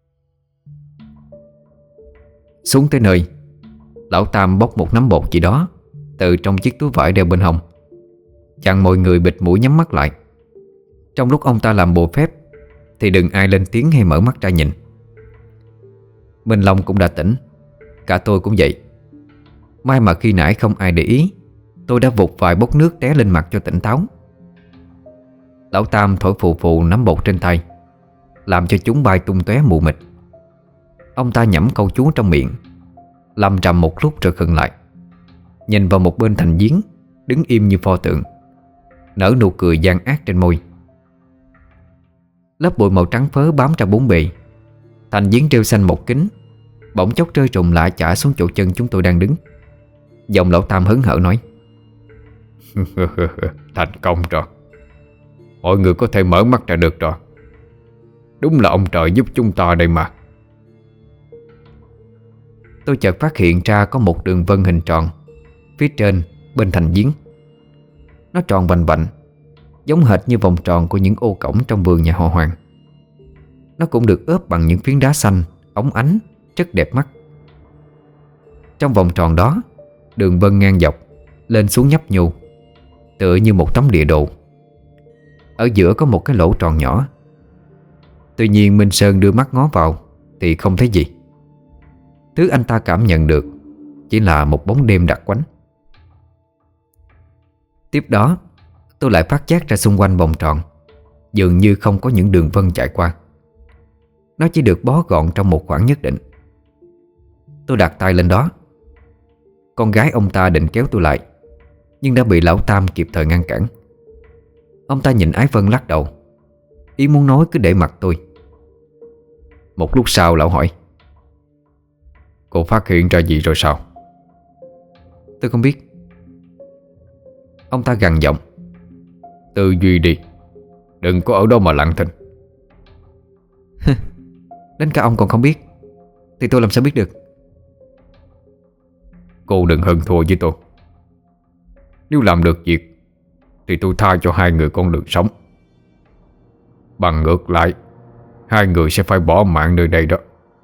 Speaker 2: Xuống tới nơi, lão Tam bóc một nắm bột gì đó từ trong chiếc túi vải đeo bên hông, chặn mọi người bịt mũi nhắm mắt lại. Trong lúc ông ta làm bùa phép thì đừng ai lên tiếng hay mở mắt ra nhìn. Minh Long cũng đã tỉnh, cả tôi cũng vậy. May mà khi nãy không ai để ý, tôi đã vụt vài bốc nước té lên mặt cho tỉnh táo. Lão Tam thổi phù phù nắm bột trên tay, làm cho chúng bay tung tóe mù mịt. Ông ta nhẩm câu chú trong miệng, lầm trầm một lúc rồi khựng lại, nhìn vào một bên thành giếng đứng im như pho tượng, nở nụ cười gian ác trên môi. Lớp bụi màu trắng phớ bám ra bốn bề. Thành giếng rêu xanh một kính bỗng chốc rơi rụng lại chả xuống chỗ chân chúng tôi đang đứng. Giọng lão Tam hớn hở nói:
Speaker 3: Thành công rồi. Mọi người có thể mở mắt ra được rồi. Đúng là ông trời giúp chúng ta đây mà.
Speaker 2: Tôi chợt phát hiện ra có một đường vân hình tròn phía trên bên thành giếng. Nó tròn vành vạnh, giống hệt như vòng tròn của những ô cổng trong vườn nhà họ Hoàng. Nó cũng được ốp bằng những phiến đá xanh óng ánh, rất đẹp mắt. Trong vòng tròn đó, đường vân ngang dọc lên xuống nhấp nhô, tựa như một tấm địa đồ. Ở giữa có một cái lỗ tròn nhỏ. Tuy nhiên Minh Sơn đưa mắt ngó vào thì không thấy gì. Thứ anh ta cảm nhận được chỉ là một bóng đêm đặc quánh. Tiếp đó tôi lại phát giác ra xung quanh vòng tròn dường như không có những đường vân chạy qua. Nó chỉ được bó gọn trong một khoảng nhất định. Tôi đặt tay lên đó. Con gái ông ta định kéo tôi lại, nhưng đã bị lão Tam kịp thời ngăn cản. Ông ta nhìn Ái Vân lắc đầu, ý muốn nói cứ để mặc tôi. Một lúc sau lão hỏi:
Speaker 3: Cô phát hiện ra gì rồi sao?
Speaker 2: Tôi không biết. Ông ta gằn giọng:
Speaker 3: Tư duy đi, đừng có ở đâu mà lặng thinh.
Speaker 2: Đến cả ông còn không biết thì tôi làm sao biết được.
Speaker 3: Cô đừng hơn thua với tôi. Nếu làm được việc thì tôi tha cho hai người con đường sống. Bằng ngược lại, hai người sẽ phải bỏ mạng nơi đây đó.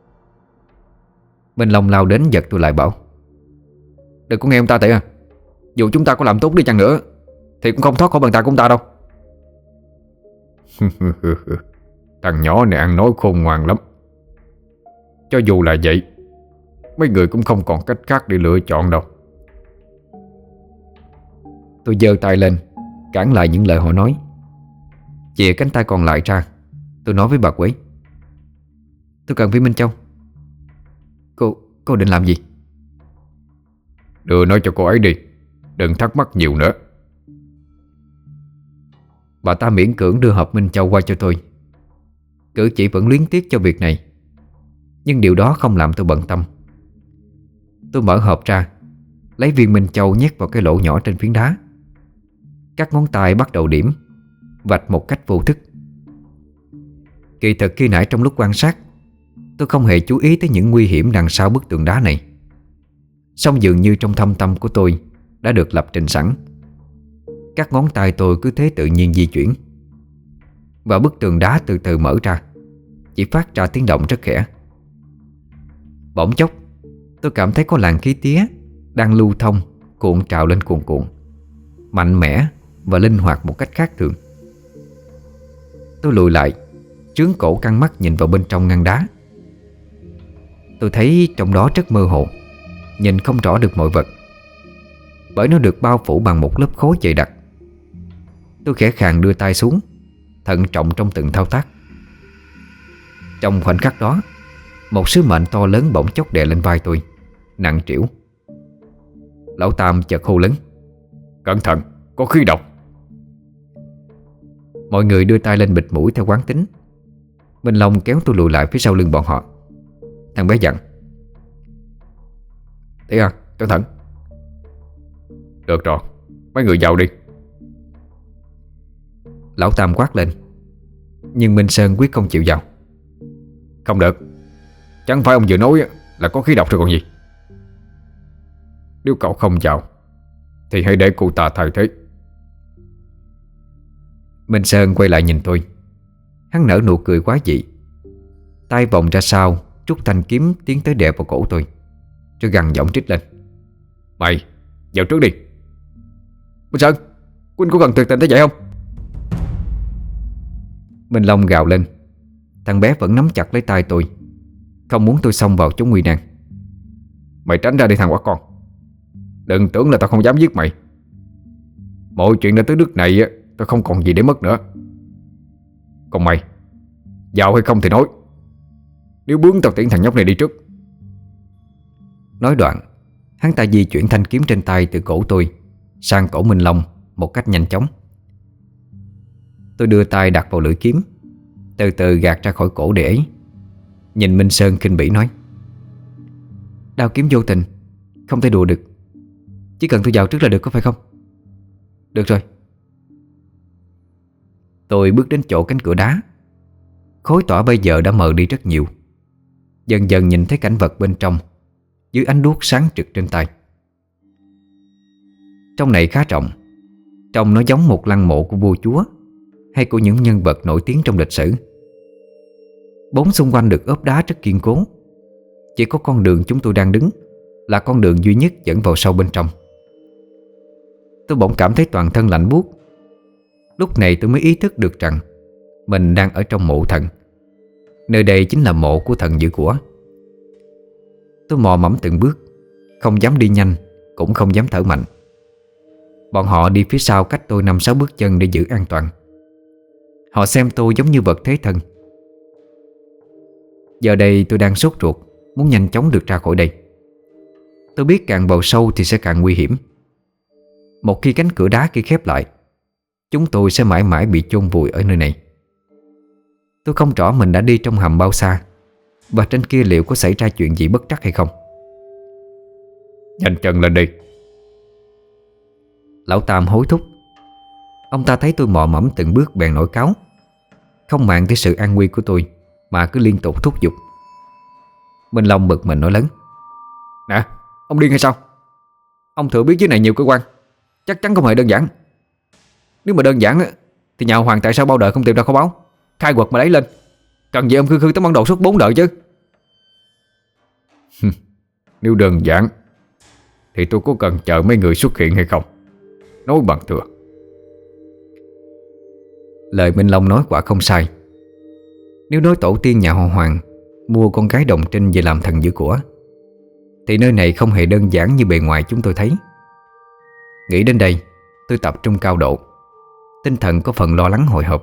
Speaker 2: Minh Long lao đến giật tôi lại bảo: Đừng có nghe ông ta tệ à. Dù chúng ta có làm tốt đi chăng nữa thì cũng không thoát khỏi bàn tay của ông ta đâu.
Speaker 3: Thằng nhỏ này ăn nói khôn ngoan lắm. Cho dù là vậy, mấy người cũng không còn cách khác để lựa chọn đâu.
Speaker 2: Tôi giơ tay lên cản lại những lời họ nói. Chìa cánh tay còn lại ra, tôi nói với bà Quế: Tôi cần với Minh Châu. Cô định làm gì?
Speaker 3: Đưa nó cho cô ấy đi, đừng thắc mắc nhiều nữa.
Speaker 2: Bà ta miễn cưỡng đưa hộp Minh Châu qua cho tôi. Cử chỉ vẫn luyến tiếc cho việc này, nhưng điều đó không làm tôi bận tâm. Tôi mở hộp ra, lấy viên Minh Châu nhét vào cái lỗ nhỏ trên phiến đá. Các ngón tay bắt đầu điểm, vạch một cách vô thức. Kỳ thực khi nãy trong lúc quan sát, tôi không hề chú ý tới những nguy hiểm đằng sau bức tường đá này. Song dường như trong thâm tâm của tôi đã được lập trình sẵn. Các ngón tay tôi cứ thế tự nhiên di chuyển, và bức tường đá từ từ mở ra, chỉ phát ra tiếng động rất khẽ. Bỗng chốc tôi cảm thấy có làn khí tía đang lưu thông, cuộn trào lên cuồn cuộn, mạnh mẽ và linh hoạt một cách khác thường. Tôi lùi lại, trướng cổ căng mắt nhìn vào bên trong ngăn đá. Tôi thấy trong đó rất mơ hồ, nhìn không rõ được mọi vật, bởi nó được bao phủ bằng một lớp khối dày đặc. Tôi khẽ khàng đưa tay xuống, thận trọng trong từng thao tác. Trong khoảnh khắc đó, một sứ mệnh to lớn bỗng chốc đè lên vai tôi, nặng trĩu. Lão Tam chợt hô lớn:
Speaker 3: Cẩn thận, có khí độc.
Speaker 2: Mọi người đưa tay lên bịt mũi theo quán tính. Minh Long kéo tôi lùi lại phía sau lưng bọn họ. Thằng bé dặn:
Speaker 3: Thế à, cẩn thận. Được rồi, mấy người vào đi.
Speaker 2: Lão Tam quát lên, nhưng Minh Sơn quyết không chịu vào.
Speaker 3: Không được, chẳng phải ông vừa nói là có khí độc rồi còn gì. Nếu cậu không vào thì hãy để cô ta thay thế.
Speaker 1: Minh Sơn quay lại nhìn tôi. Hắn nở nụ cười quá dị, tay vòng ra sau rút thanh kiếm tiến tới đè vào cổ tôi, rồi gằn giọng trích lên:
Speaker 3: Mày vào trước đi. Minh Sơn, Quynh có cần tuyệt tình tới vậy không?
Speaker 1: Minh Long gào lên. Thằng bé vẫn nắm chặt lấy tay tôi, không muốn tôi xông vào chúng nguy nan.
Speaker 3: Mày tránh ra đi thằng quả con. Đừng tưởng là tao không dám giết mày. Mọi chuyện đã tới nước này, tao không còn gì để mất nữa. Còn mày, vào hay không thì nói. Nếu bướng tao tiễn thằng nhóc này đi trước.
Speaker 1: Nói đoạn, hắn ta di chuyển thanh kiếm trên tay từ cổ tôi sang cổ Minh Long một cách nhanh chóng. Tôi đưa tay đặt vào lưỡi kiếm, từ từ gạt ra khỏi cổ để ấy. Nhìn Minh Sơn khinh bỉ nói: Đao kiếm vô tình, không thể đùa được. Chỉ cần tôi vào trước là được, có phải không? Được rồi. Tôi bước đến chỗ cánh cửa đá. Khối tỏa bây giờ đã mờ đi rất nhiều. Dần dần nhìn thấy cảnh vật bên trong dưới ánh đuốc sáng trực trên tay. Trong này khá rộng, trông nó giống một lăng mộ của vua chúa hay của những nhân vật nổi tiếng trong lịch sử. Bốn xung quanh được ốp đá rất kiên cố. Chỉ có con đường chúng tôi đang đứng là con đường duy nhất dẫn vào sâu bên trong. Tôi bỗng cảm thấy toàn thân lạnh buốt. Lúc này tôi mới ý thức được rằng mình đang ở trong mộ thần. Nơi đây chính là mộ của thần giữ của. Tôi mò mẫm từng bước, không dám đi nhanh, cũng không dám thở mạnh. Bọn họ đi phía sau cách tôi 5-6 bước chân để giữ an toàn. Họ xem tôi giống như vật thế thân. Giờ đây tôi đang sốt ruột, muốn nhanh chóng được ra khỏi đây. Tôi biết càng vào sâu thì sẽ càng nguy hiểm. Một khi cánh cửa đá kia khép lại, chúng tôi sẽ mãi mãi bị chôn vùi ở nơi này. Tôi không rõ mình đã đi trong hầm bao xa, và trên kia liệu có xảy ra chuyện gì bất trắc hay không.
Speaker 3: Nhanh chân lên đi.
Speaker 1: Lão Tam hối thúc. Ông ta thấy tôi mò mẫm từng bước bèn nổi cáu, không màng tới sự an nguy của tôi mà cứ liên tục thúc giục. Minh Long bực mình nói lớn:
Speaker 3: Nè, ông điên hay sao? Ông thừa biết dưới này nhiều cơ quan, chắc chắn không hề đơn giản. Nếu mà đơn giản thì nhà Hoàng tại sao bao đời không tìm ra kho báu, khai quật mà lấy lên? Cần gì ông khư khư tới món đồ suốt 4 đời chứ? Nếu đơn giản thì tôi có cần chờ mấy người xuất hiện hay không? Nói bằng thừa.
Speaker 1: Lời Minh Long nói quả không sai. Nếu nói tổ tiên nhà họ Hoàng mua con gái đồng trinh về làm thần giữ của, thì nơi này không hề đơn giản như bề ngoài chúng tôi thấy. Nghĩ đến đây, tôi tập trung cao độ, tinh thần có phần lo lắng hồi hộp.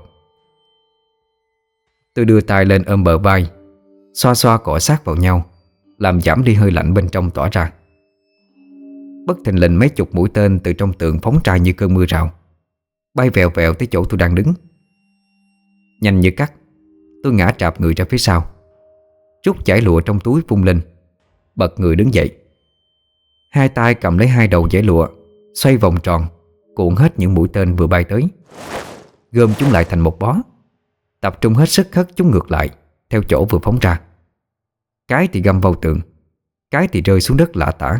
Speaker 1: Tôi đưa tay lên ôm bờ vai, xoa xoa cọ sát vào nhau, làm giảm đi hơi lạnh bên trong tỏa ra. Bất thình lình mấy chục mũi tên từ trong tường phóng ra như cơn mưa rào, bay vèo vèo tới chỗ tôi đang đứng. Nhanh như cắt, tôi ngã trạp người ra phía sau, rút chải lụa trong túi vung lên, bật người đứng dậy. Hai tay cầm lấy hai đầu dải lụa, xoay vòng tròn, cuộn hết những mũi tên vừa bay tới, gom chúng lại thành một bó, tập trung hết sức hất chúng ngược lại theo chỗ vừa phóng ra. Cái thì găm vào tường, cái thì rơi xuống đất lả tả.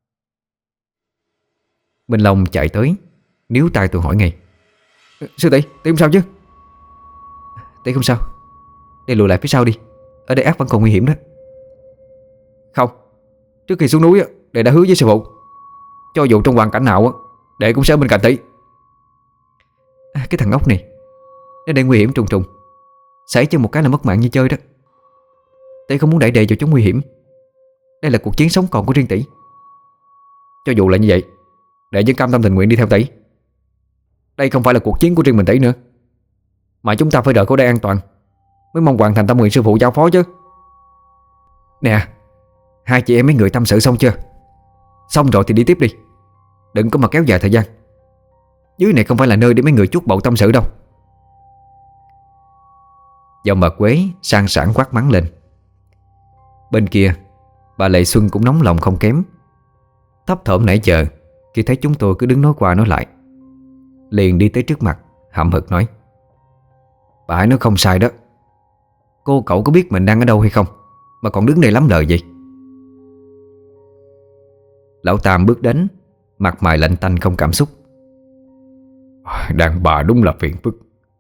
Speaker 1: Minh Long chạy tới, níu tay tôi hỏi ngay:
Speaker 3: Sư tỷ, tỷ không sao chứ?
Speaker 1: Tỷ không sao. Đi lùi lại phía sau đi, ở đây ác vẫn còn nguy hiểm đó.
Speaker 3: Không, trước khi xuống núi đệ đã hứa với sư phụ, cho dù trong hoàn cảnh nào đệ cũng sẽ ở bên cạnh tỷ.
Speaker 1: Cái thằng ngốc này, nó đây nguy hiểm trùng trùng, xảy cho một cái là mất mạng như chơi đó. Tỷ không muốn đẩy đệ vào chỗ nguy hiểm. Đây là cuộc chiến sống còn của riêng tỷ.
Speaker 3: Cho dù là như vậy, đệ vẫn cam tâm tình nguyện đi theo tỷ. Đây không phải là cuộc chiến của riêng mình tỷ nữa, mà chúng ta phải đợi cô đây an toàn mới mong hoàn thành tâm nguyện sư phụ giao phó chứ.
Speaker 1: Nè, hai chị em mấy người tâm sự xong chưa? Xong rồi thì đi tiếp đi, đừng có mà kéo dài thời gian. Dưới này không phải là nơi để mấy người chuốt bậu tâm sự đâu. Giọng bà Quế sang sảng quát mắng lên. Bên kia, bà Lệ Xuân cũng nóng lòng không kém. Thấp thỏm nãy giờ khi thấy chúng tôi cứ đứng nói qua nói lại, liền đi tới trước mặt hậm hực nói: Bà ấy nói không sai đó. Cô cậu có biết mình đang ở đâu hay không mà còn đứng đây lắm lời vậy? Lão Tam bước đến, mặt mày lạnh tanh không cảm xúc.
Speaker 3: Đàn bà đúng là phiền phức.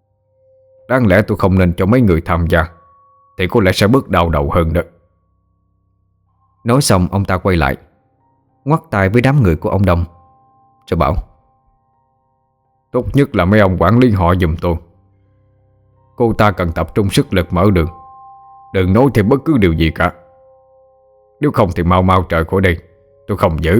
Speaker 3: Đáng lẽ tôi không nên cho mấy người tham gia, thì có lẽ sẽ bớt đau đầu hơn đó.
Speaker 2: Nói xong ông ta quay lại, ngoắt tay với đám người của ông Đông, rồi bảo:
Speaker 3: Tốt nhất là mấy ông quản lý họ giùm tôi. Cô ta cần tập trung sức lực mở đường, đừng nói thêm bất cứ điều gì cả. Nếu không thì mau mau trời khỏi đây, tôi không giữ.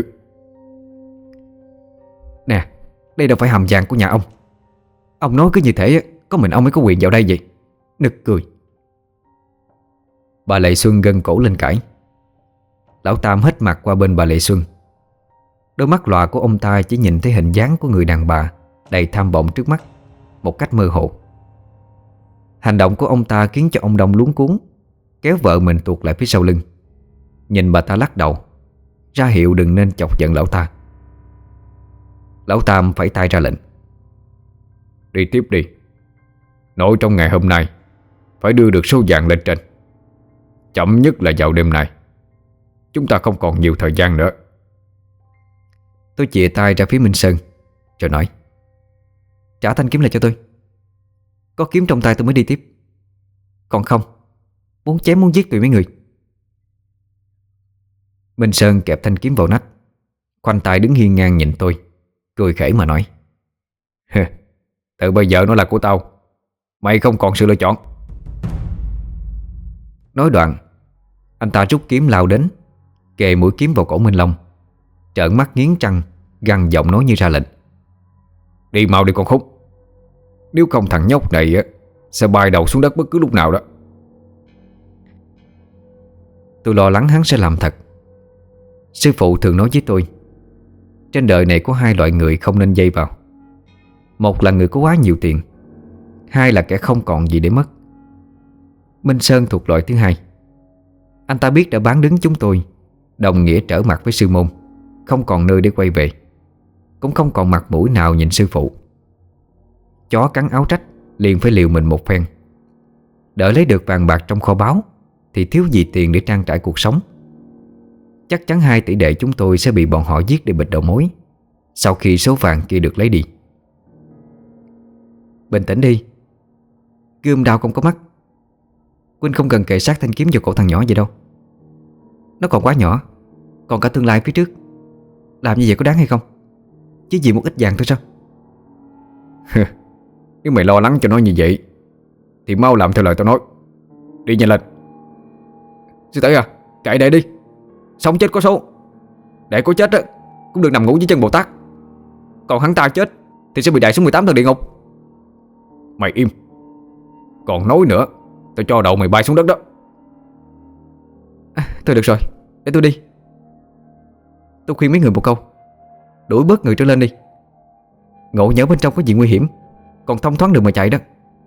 Speaker 2: Nè, đây đâu phải hầm vàng của nhà ông. Ông nói cứ như thế có mình ông mới có quyền vào đây vậy. Nực cười. Bà Lệ Xuân gân cổ lên cãi. Lão Tam hết mặt qua bên bà Lệ Xuân. Đôi mắt lòa của ông ta chỉ nhìn thấy hình dáng của người đàn bà đầy tham vọng trước mắt một cách mơ hồ. Hành động của ông ta khiến cho ông Đông luống cuống, kéo vợ mình tuột lại phía sau lưng. Nhìn bà ta lắc đầu, ra hiệu đừng nên chọc giận lão ta. Lão Tam phẩy tay ra lệnh:
Speaker 3: Đi tiếp đi. Nội trong ngày hôm nay phải đưa được số vàng lên trên, chậm nhất là vào đêm nay. Chúng ta không còn nhiều thời gian nữa.
Speaker 2: Tôi chìa tay ra phía Minh Sơn rồi nói: Trả thanh kiếm lại cho tôi. Có kiếm trong tay tôi mới đi tiếp. Còn không, muốn chém muốn giết tụi mấy người. Minh Sơn kẹp thanh kiếm vào nách, khoanh tay đứng hiên ngang nhìn tôi, cười khẩy mà nói:
Speaker 3: Từ bây giờ nó là của tao, mày không còn sự lựa chọn.
Speaker 2: Nói đoạn, anh ta rút kiếm lao đến, kề mũi kiếm vào cổ Minh Long, trợn mắt nghiến răng, gằn giọng nói như ra lệnh:
Speaker 3: Đi mau đi con khúc. Nếu không thằng nhóc này sẽ bay đầu xuống đất bất cứ lúc nào đó.
Speaker 2: Tôi lo lắng hắn sẽ làm thật. Sư phụ thường nói với tôi, trên đời này có hai loại người không nên dây vào. Một là người có quá nhiều tiền, hai là kẻ không còn gì để mất. Minh Sơn thuộc loại thứ hai. Anh ta biết đã bán đứng chúng tôi, đồng nghĩa trở mặt với sư môn, không còn nơi để quay về, cũng không còn mặt mũi nào nhìn sư phụ. Chó cắn áo trách liền phải liều mình một phen. Đỡ lấy được vàng bạc trong kho báu thì thiếu gì tiền để trang trải cuộc sống. Chắc chắn hai tỷ đệ chúng tôi sẽ bị bọn họ giết để bịt đầu mối sau khi số vàng kia được lấy đi. Bình tĩnh đi, gươm đao không có mắt. Quynh không cần kề sát thanh kiếm vào cổ thằng nhỏ vậy đâu. Nó còn quá nhỏ, còn cả tương lai phía trước. Làm như vậy có đáng hay không? Chứ vì một ít vàng thôi sao?
Speaker 3: Nếu mày lo lắng cho nó như vậy thì mau làm theo lời tao nói. Đi nhanh lên. Sư tử à, chạy đệ đi. Sống chết có số. Đệ có chết á cũng đừng nằm ngủ dưới chân Bồ Tát. Còn hắn ta chết thì sẽ bị đày xuống 18 tầng địa ngục. Mày im. Còn nói nữa, tao cho đầu mày bay xuống đất đó.
Speaker 2: Thôi được rồi, để tôi đi. Tôi khuyên mấy người một câu, đuổi bớt người trở lên đi. Ngộ nhỡ bên trong có gì nguy hiểm, còn thông thoáng đường mà chạy đó.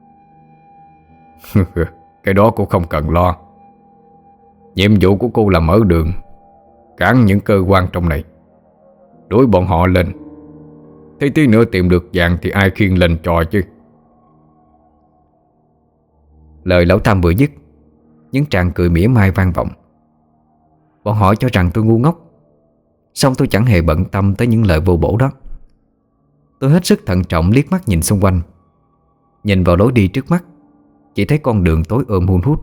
Speaker 3: Cái đó cô không cần lo. Nhiệm vụ của cô là mở đường, cản những cơ quan trong này, đuổi bọn họ lên. Thế tí nữa tìm được vàng thì ai khiêng lên trò chứ.
Speaker 2: Lời lão Tam vừa dứt, những tràng cười mỉa mai vang vọng. Bọn họ cho rằng tôi ngu ngốc, song tôi chẳng hề bận tâm tới những lời vô bổ đó. Tôi hết sức thận trọng liếc mắt nhìn xung quanh. Nhìn vào lối đi trước mắt, chỉ thấy con đường tối om hun hút.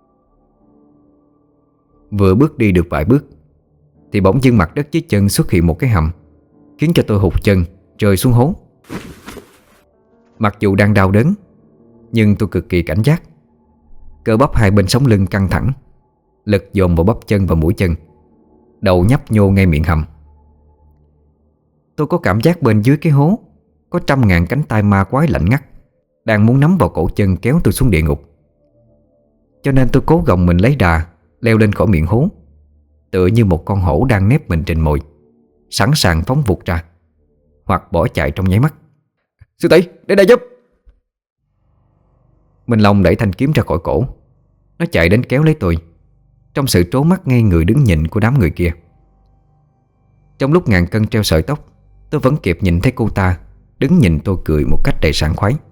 Speaker 2: Vừa bước đi được vài bước thì bỗng dưng mặt đất dưới chân xuất hiện một cái hầm, khiến cho tôi hụt chân rơi xuống hố. Mặc dù đang đau đớn, nhưng tôi cực kỳ cảnh giác. Cơ bắp hai bên sống lưng căng thẳng, lực dồn vào bắp chân và mũi chân, đầu nhấp nhô ngay miệng hầm. Tôi có cảm giác bên dưới cái hố có 100.000 cánh tay ma quái lạnh ngắt đang muốn nắm vào cổ chân kéo tôi xuống địa ngục. Cho nên tôi cố gồng mình lấy đà leo lên khỏi miệng hố, tựa như một con hổ đang nép mình trên mồi, sẵn sàng phóng vụt ra hoặc bỏ chạy trong nháy mắt.
Speaker 3: Sư tỷ, đến đây giúp.
Speaker 2: Minh Long đẩy thanh kiếm ra khỏi cổ. Nó chạy đến kéo lấy tôi, trong sự trố mắt ngay người đứng nhìn của đám người kia. Trong lúc ngàn cân treo sợi tóc, tôi vẫn kịp nhìn thấy cô ta đứng nhìn tôi cười một cách đầy sảng khoái.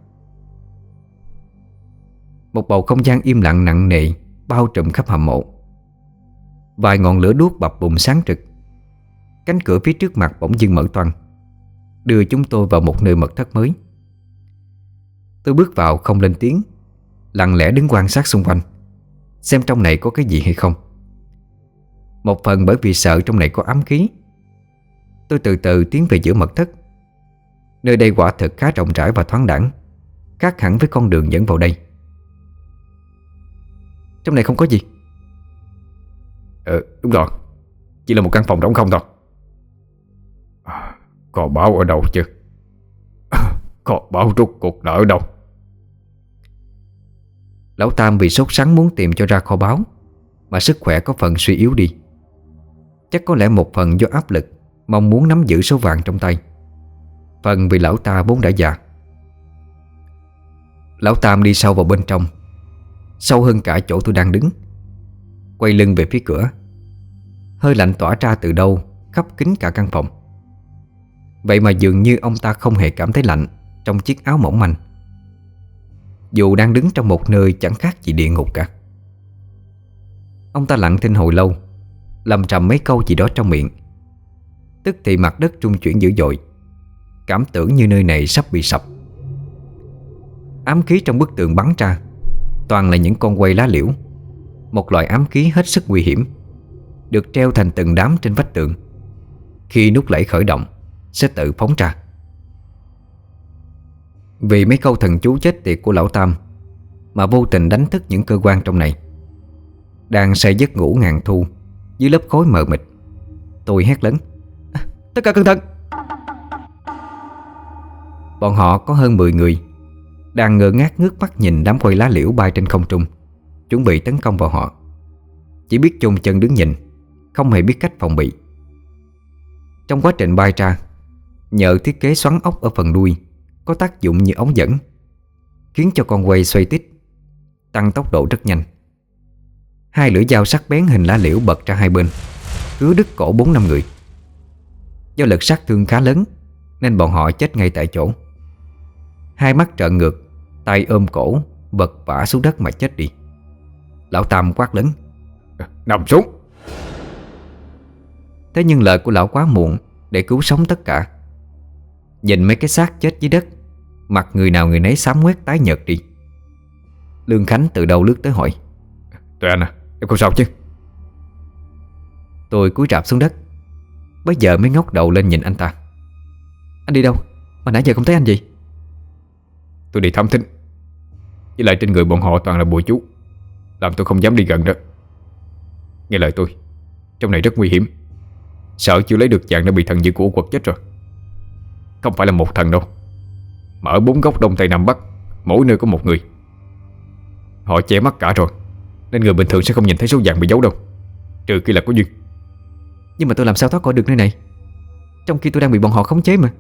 Speaker 2: Một bầu không gian im lặng nặng nề bao trùm khắp hầm mộ. Vài ngọn lửa đuốc bập bùng sáng trực. Cánh cửa phía trước mặt bỗng dưng mở toang, đưa chúng tôi vào một nơi mật thất mới.
Speaker 1: Tôi bước vào không lên tiếng, lặng lẽ đứng quan sát xung quanh, xem trong này có cái gì hay không. Một phần bởi vì sợ trong này có ám khí, tôi từ từ tiến về giữa mật thất. Nơi đây quả thực khá rộng rãi và thoáng đãng, khác hẳn với con đường dẫn vào đây. Trong này không có gì.
Speaker 3: Đúng rồi, chỉ là một căn phòng trống không thôi. Kho báu ở đâu chứ? Kho báu rốt cuộc là ở đâu?
Speaker 1: Lão Tam vì sốt sắng muốn tìm cho ra kho báu mà sức khỏe có phần suy yếu đi. Chắc có lẽ một phần do áp lực mong muốn nắm giữ số vàng trong tay, phần vì lão ta vốn đã già. Lão Tam đi sâu vào bên trong, sâu hơn cả chỗ tôi đang đứng, quay lưng về phía cửa. Hơi lạnh tỏa ra từ đâu khắp kín cả căn phòng. Vậy mà dường như ông ta không hề cảm thấy lạnh trong chiếc áo mỏng manh, dù đang đứng trong một nơi chẳng khác gì địa ngục cả. Ông ta lặng thinh hồi lâu, lầm trầm mấy câu gì đó trong miệng. Tức thì mặt đất rung chuyển dữ dội, cảm tưởng như nơi này sắp bị sập. Ám khí trong bức tường bắn ra toàn là những con quay lá liễu, một loại ám khí hết sức nguy hiểm, được treo thành từng đám trên vách tường. Khi nút lẫy khởi động sẽ tự phóng ra. Vì mấy câu thần chú chết tiệt của lão Tam mà vô tình đánh thức những cơ quan trong này. Đang say giấc ngủ ngàn thu dưới lớp khói mờ mịt, tôi hét lớn: Tất cả cẩn thận! Bọn họ có hơn 10 người, đang ngơ ngác ngước mắt nhìn đám quay lá liễu bay trên không trung, chuẩn bị tấn công vào họ. Chỉ biết chôn chân đứng nhìn, không hề biết cách phòng bị. Trong quá trình bay ra, nhờ thiết kế xoắn ốc ở phần đuôi có tác dụng như ống dẫn, khiến cho con quay xoay tít, tăng tốc độ rất nhanh. Hai lưỡi dao sắc bén hình lá liễu bật ra hai bên, cứa đứt cổ 4-5 người. Do lực sát thương khá lớn nên bọn họ chết ngay tại chỗ. Hai mắt trợn ngược, tay ôm cổ, vật vã xuống đất mà chết đi. Lão Tam quát lớn:
Speaker 3: Nằm xuống!
Speaker 1: Thế nhưng lời của lão quá muộn để cứu sống tất cả. Nhìn mấy cái xác chết dưới đất, mặt người nào người nấy xám ngoét tái nhợt đi. Lương Khánh từ đầu lướt tới hỏi:
Speaker 3: Tụi anh à, em không sao chứ?
Speaker 1: Tôi cúi rạp xuống đất, bây giờ mới ngóc đầu lên nhìn anh ta. Anh đi đâu mà nãy giờ không thấy anh gì?
Speaker 3: Tôi đi thám thính, với lại trên người bọn họ toàn là bùa chú, làm tôi không dám đi gần đó. Nghe lời tôi, trong này rất nguy hiểm, sợ chưa lấy được vàng đã bị thần dữ của quật chết rồi. Không phải là một thần đâu, mà ở 4 góc đông tây nam bắc, mỗi nơi có một người. Họ che mắt cả rồi, nên người bình thường sẽ không nhìn thấy số vàng bị giấu đâu, trừ khi là có duyên.
Speaker 1: Nhưng mà tôi làm sao thoát khỏi được nơi này, trong khi tôi đang bị bọn họ khống chế mà.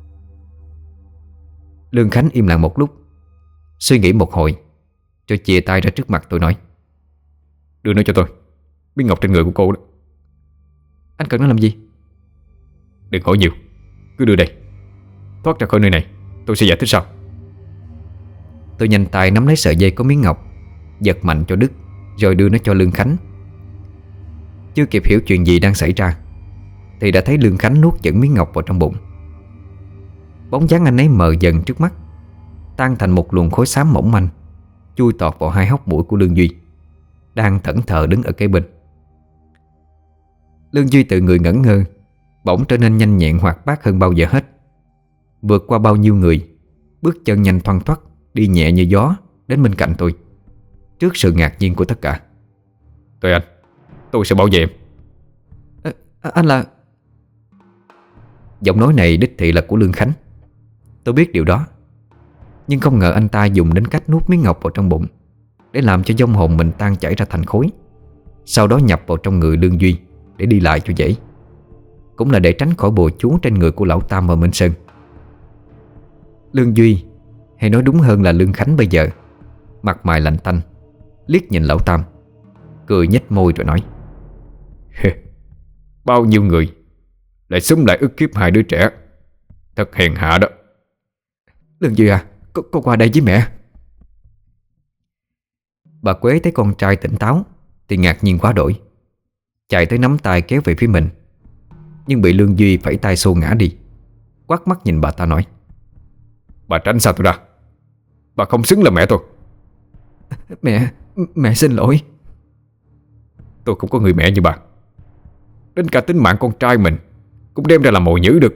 Speaker 1: Lương Khánh im lặng một lúc, suy nghĩ một hồi, rồi chìa tay ra trước mặt tôi nói:
Speaker 3: Đưa nó cho tôi, miếng ngọc trên người của cô đó.
Speaker 1: Anh cần nó làm gì?
Speaker 3: Đừng hỏi nhiều, cứ đưa đây. Thoát ra khỏi nơi này tôi sẽ giải thích sau.
Speaker 1: Tôi nhanh tay nắm lấy sợi dây có miếng ngọc, giật mạnh cho đứt, rồi đưa nó cho Lương Khánh. Chưa kịp hiểu chuyện gì đang xảy ra thì đã thấy Lương Khánh nuốt chửng miếng ngọc vào trong bụng. Bóng dáng anh ấy mờ dần trước mắt, tan thành một luồng khối xám mỏng manh, chui tọt vào hai hốc mũi của Lương Duy, đang thẫn thờ đứng ở kế bên. Lương Duy tự người ngẩn ngơ, bỗng trở nên nhanh nhẹn hoạt bát hơn bao giờ hết. Vượt qua bao nhiêu người, bước chân nhanh thoăn thoắt, đi nhẹ như gió đến bên cạnh tôi, trước sự ngạc nhiên của tất cả.
Speaker 3: Tụi anh, tôi sẽ bảo vệ em.
Speaker 1: Anh là... Giọng nói này đích thị là của Lương Khánh. Tôi biết điều đó, nhưng không ngờ anh ta dùng đến cách nuốt miếng ngọc vào trong bụng để làm cho vong hồn mình tan chảy ra thành khối, sau đó nhập vào trong người Lương Duy để đi lại cho dễ. Cũng là để tránh khỏi bùa chú trên người của lão Tam và Minh Sơn. Lương Duy, hay nói đúng hơn là Lương Khánh bây giờ, mặt mày lạnh tanh, liếc nhìn lão Tam, cười nhếch môi rồi nói:
Speaker 3: Bao nhiêu người lại xúm lại ức hiếp hai đứa trẻ, thật hèn hạ đó.
Speaker 1: Lương Duy à, con qua đây với mẹ. Bà Quế thấy con trai tỉnh táo thì ngạc nhiên quá đổi, chạy tới nắm tay kéo về phía mình, nhưng bị Lương Duy phẩy tay xô ngã đi, quát mắt nhìn bà ta nói:
Speaker 3: Bà tránh xa tôi ra. Bà không xứng là mẹ tôi.
Speaker 2: Mẹ xin lỗi.
Speaker 3: Tôi không có người mẹ như bà. Đến cả tính mạng con trai mình cũng đem ra làm mồi nhữ được.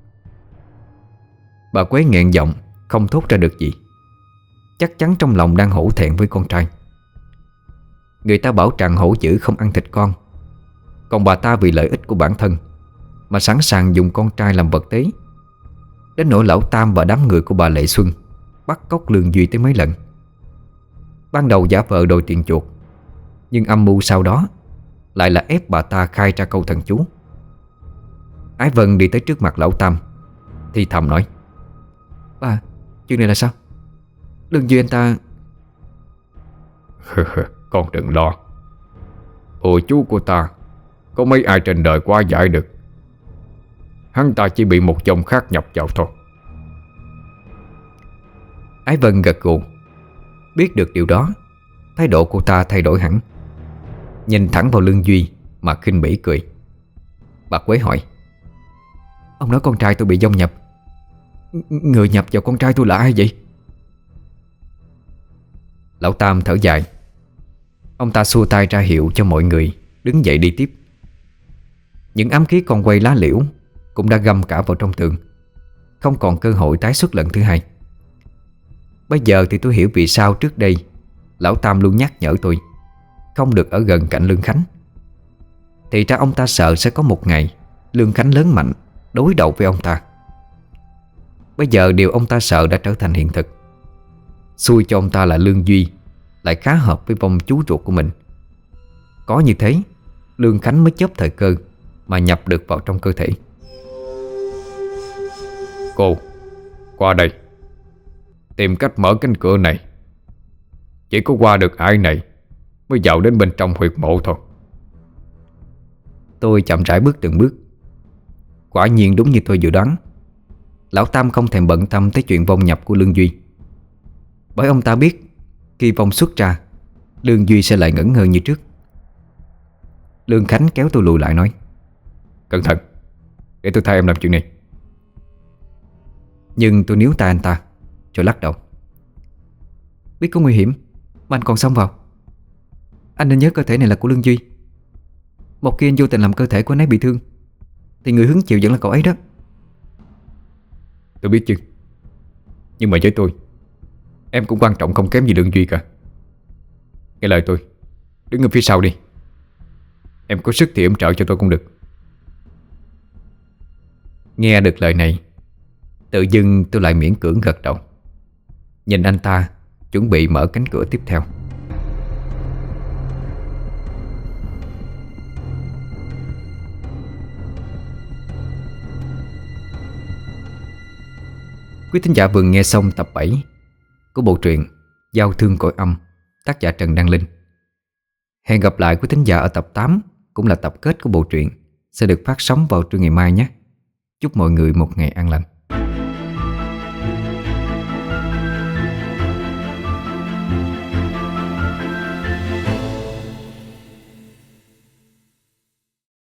Speaker 2: Bà Quế nghẹn giọng, không thốt ra được gì. Chắc chắn trong lòng đang hổ thẹn với con trai. Người ta bảo rằng hổ dữ không ăn thịt con, còn bà ta vì lợi ích của bản thân mà sẵn sàng dùng con trai làm vật tế. Đến nỗi lão Tam và đám người của bà Lệ Xuân bắt cóc Lương Duy tới mấy lần. Ban đầu giả vờ đòi tiền chuộc, nhưng âm mưu sau đó lại là ép bà ta khai ra câu thần chú. Ái Vân đi tới trước mặt lão Tam thì thầm nói: "Bà, chuyện này là sao? Lương Duy anh ta..."
Speaker 3: Con đừng lo. Ôi chú của ta có mấy ai trên đời qua giải được. Hắn ta chỉ bị một dòng khác nhập vào thôi.
Speaker 2: Ái Vân gật gù. Biết được điều đó, thái độ cô ta thay đổi hẳn, nhìn thẳng vào Lương Duy mà khinh bỉ cười. Bà Quế hỏi: "Ông nói con trai tôi bị dông nhập. Người nhập vào con trai tôi là ai vậy?" Lão Tam thở dài. Ông ta xua tay ra hiệu cho mọi người đứng dậy đi tiếp. Những ám khí con quay lá liễu cũng đã găm cả vào trong tường, không còn cơ hội tái xuất lần thứ hai. Bây giờ thì tôi hiểu vì sao trước đây lão Tam luôn nhắc nhở tôi không được ở gần cạnh Lương Khánh. Thì ra ông ta sợ sẽ có một ngày Lương Khánh lớn mạnh đối đầu với ông ta. Bây giờ điều ông ta sợ đã trở thành hiện thực. Xui cho ông ta là Lương Duy lại khá hợp với vong chú ruột của mình. Có như thế, Lương Khánh mới chớp thời cơ mà nhập được vào trong cơ thể.
Speaker 3: Cô, qua đây. Tìm cách mở cánh cửa này. Chỉ có qua được ải này mới vào đến bên trong huyệt mộ thôi.
Speaker 2: Tôi chậm rãi bước từng bước. Quả nhiên đúng như tôi dự đoán, lão Tam không thèm bận tâm tới chuyện vong nhập của Lương Duy. Bởi ông ta biết khi vong xuất ra, Lương Duy sẽ lại ngẩn ngơ như trước. Lương Khánh kéo tôi lùi lại nói:
Speaker 3: "Cẩn thận, để tôi thay em làm chuyện này."
Speaker 2: Nhưng tôi níu tay anh ta rồi lắc đầu: "Biết có nguy hiểm mà anh còn xông vào. Anh nên nhớ cơ thể này là của Lương Duy. Một khi anh vô tình làm cơ thể của anh ấy bị thương thì người hứng chịu vẫn là cậu ấy đó."
Speaker 3: Tôi biết chứ. Nhưng mà với tôi, em cũng quan trọng không kém gì Lương Duy cả. Nghe lời tôi, đứng ở phía sau đi. Em có sức thì em trợ cho tôi cũng được.
Speaker 2: Nghe được lời này, tự dưng tôi lại miễn cưỡng gật đầu, nhìn anh ta chuẩn bị mở cánh cửa tiếp theo. Quý thính giả vừa nghe xong tập 7 của bộ truyện Giao Thương Cõi Âm, tác giả Trần Đăng Linh. Hẹn gặp lại quý thính giả ở tập 8, cũng là tập kết của bộ truyện, sẽ được phát sóng vào trưa ngày mai nhé. Chúc mọi người một ngày an lành.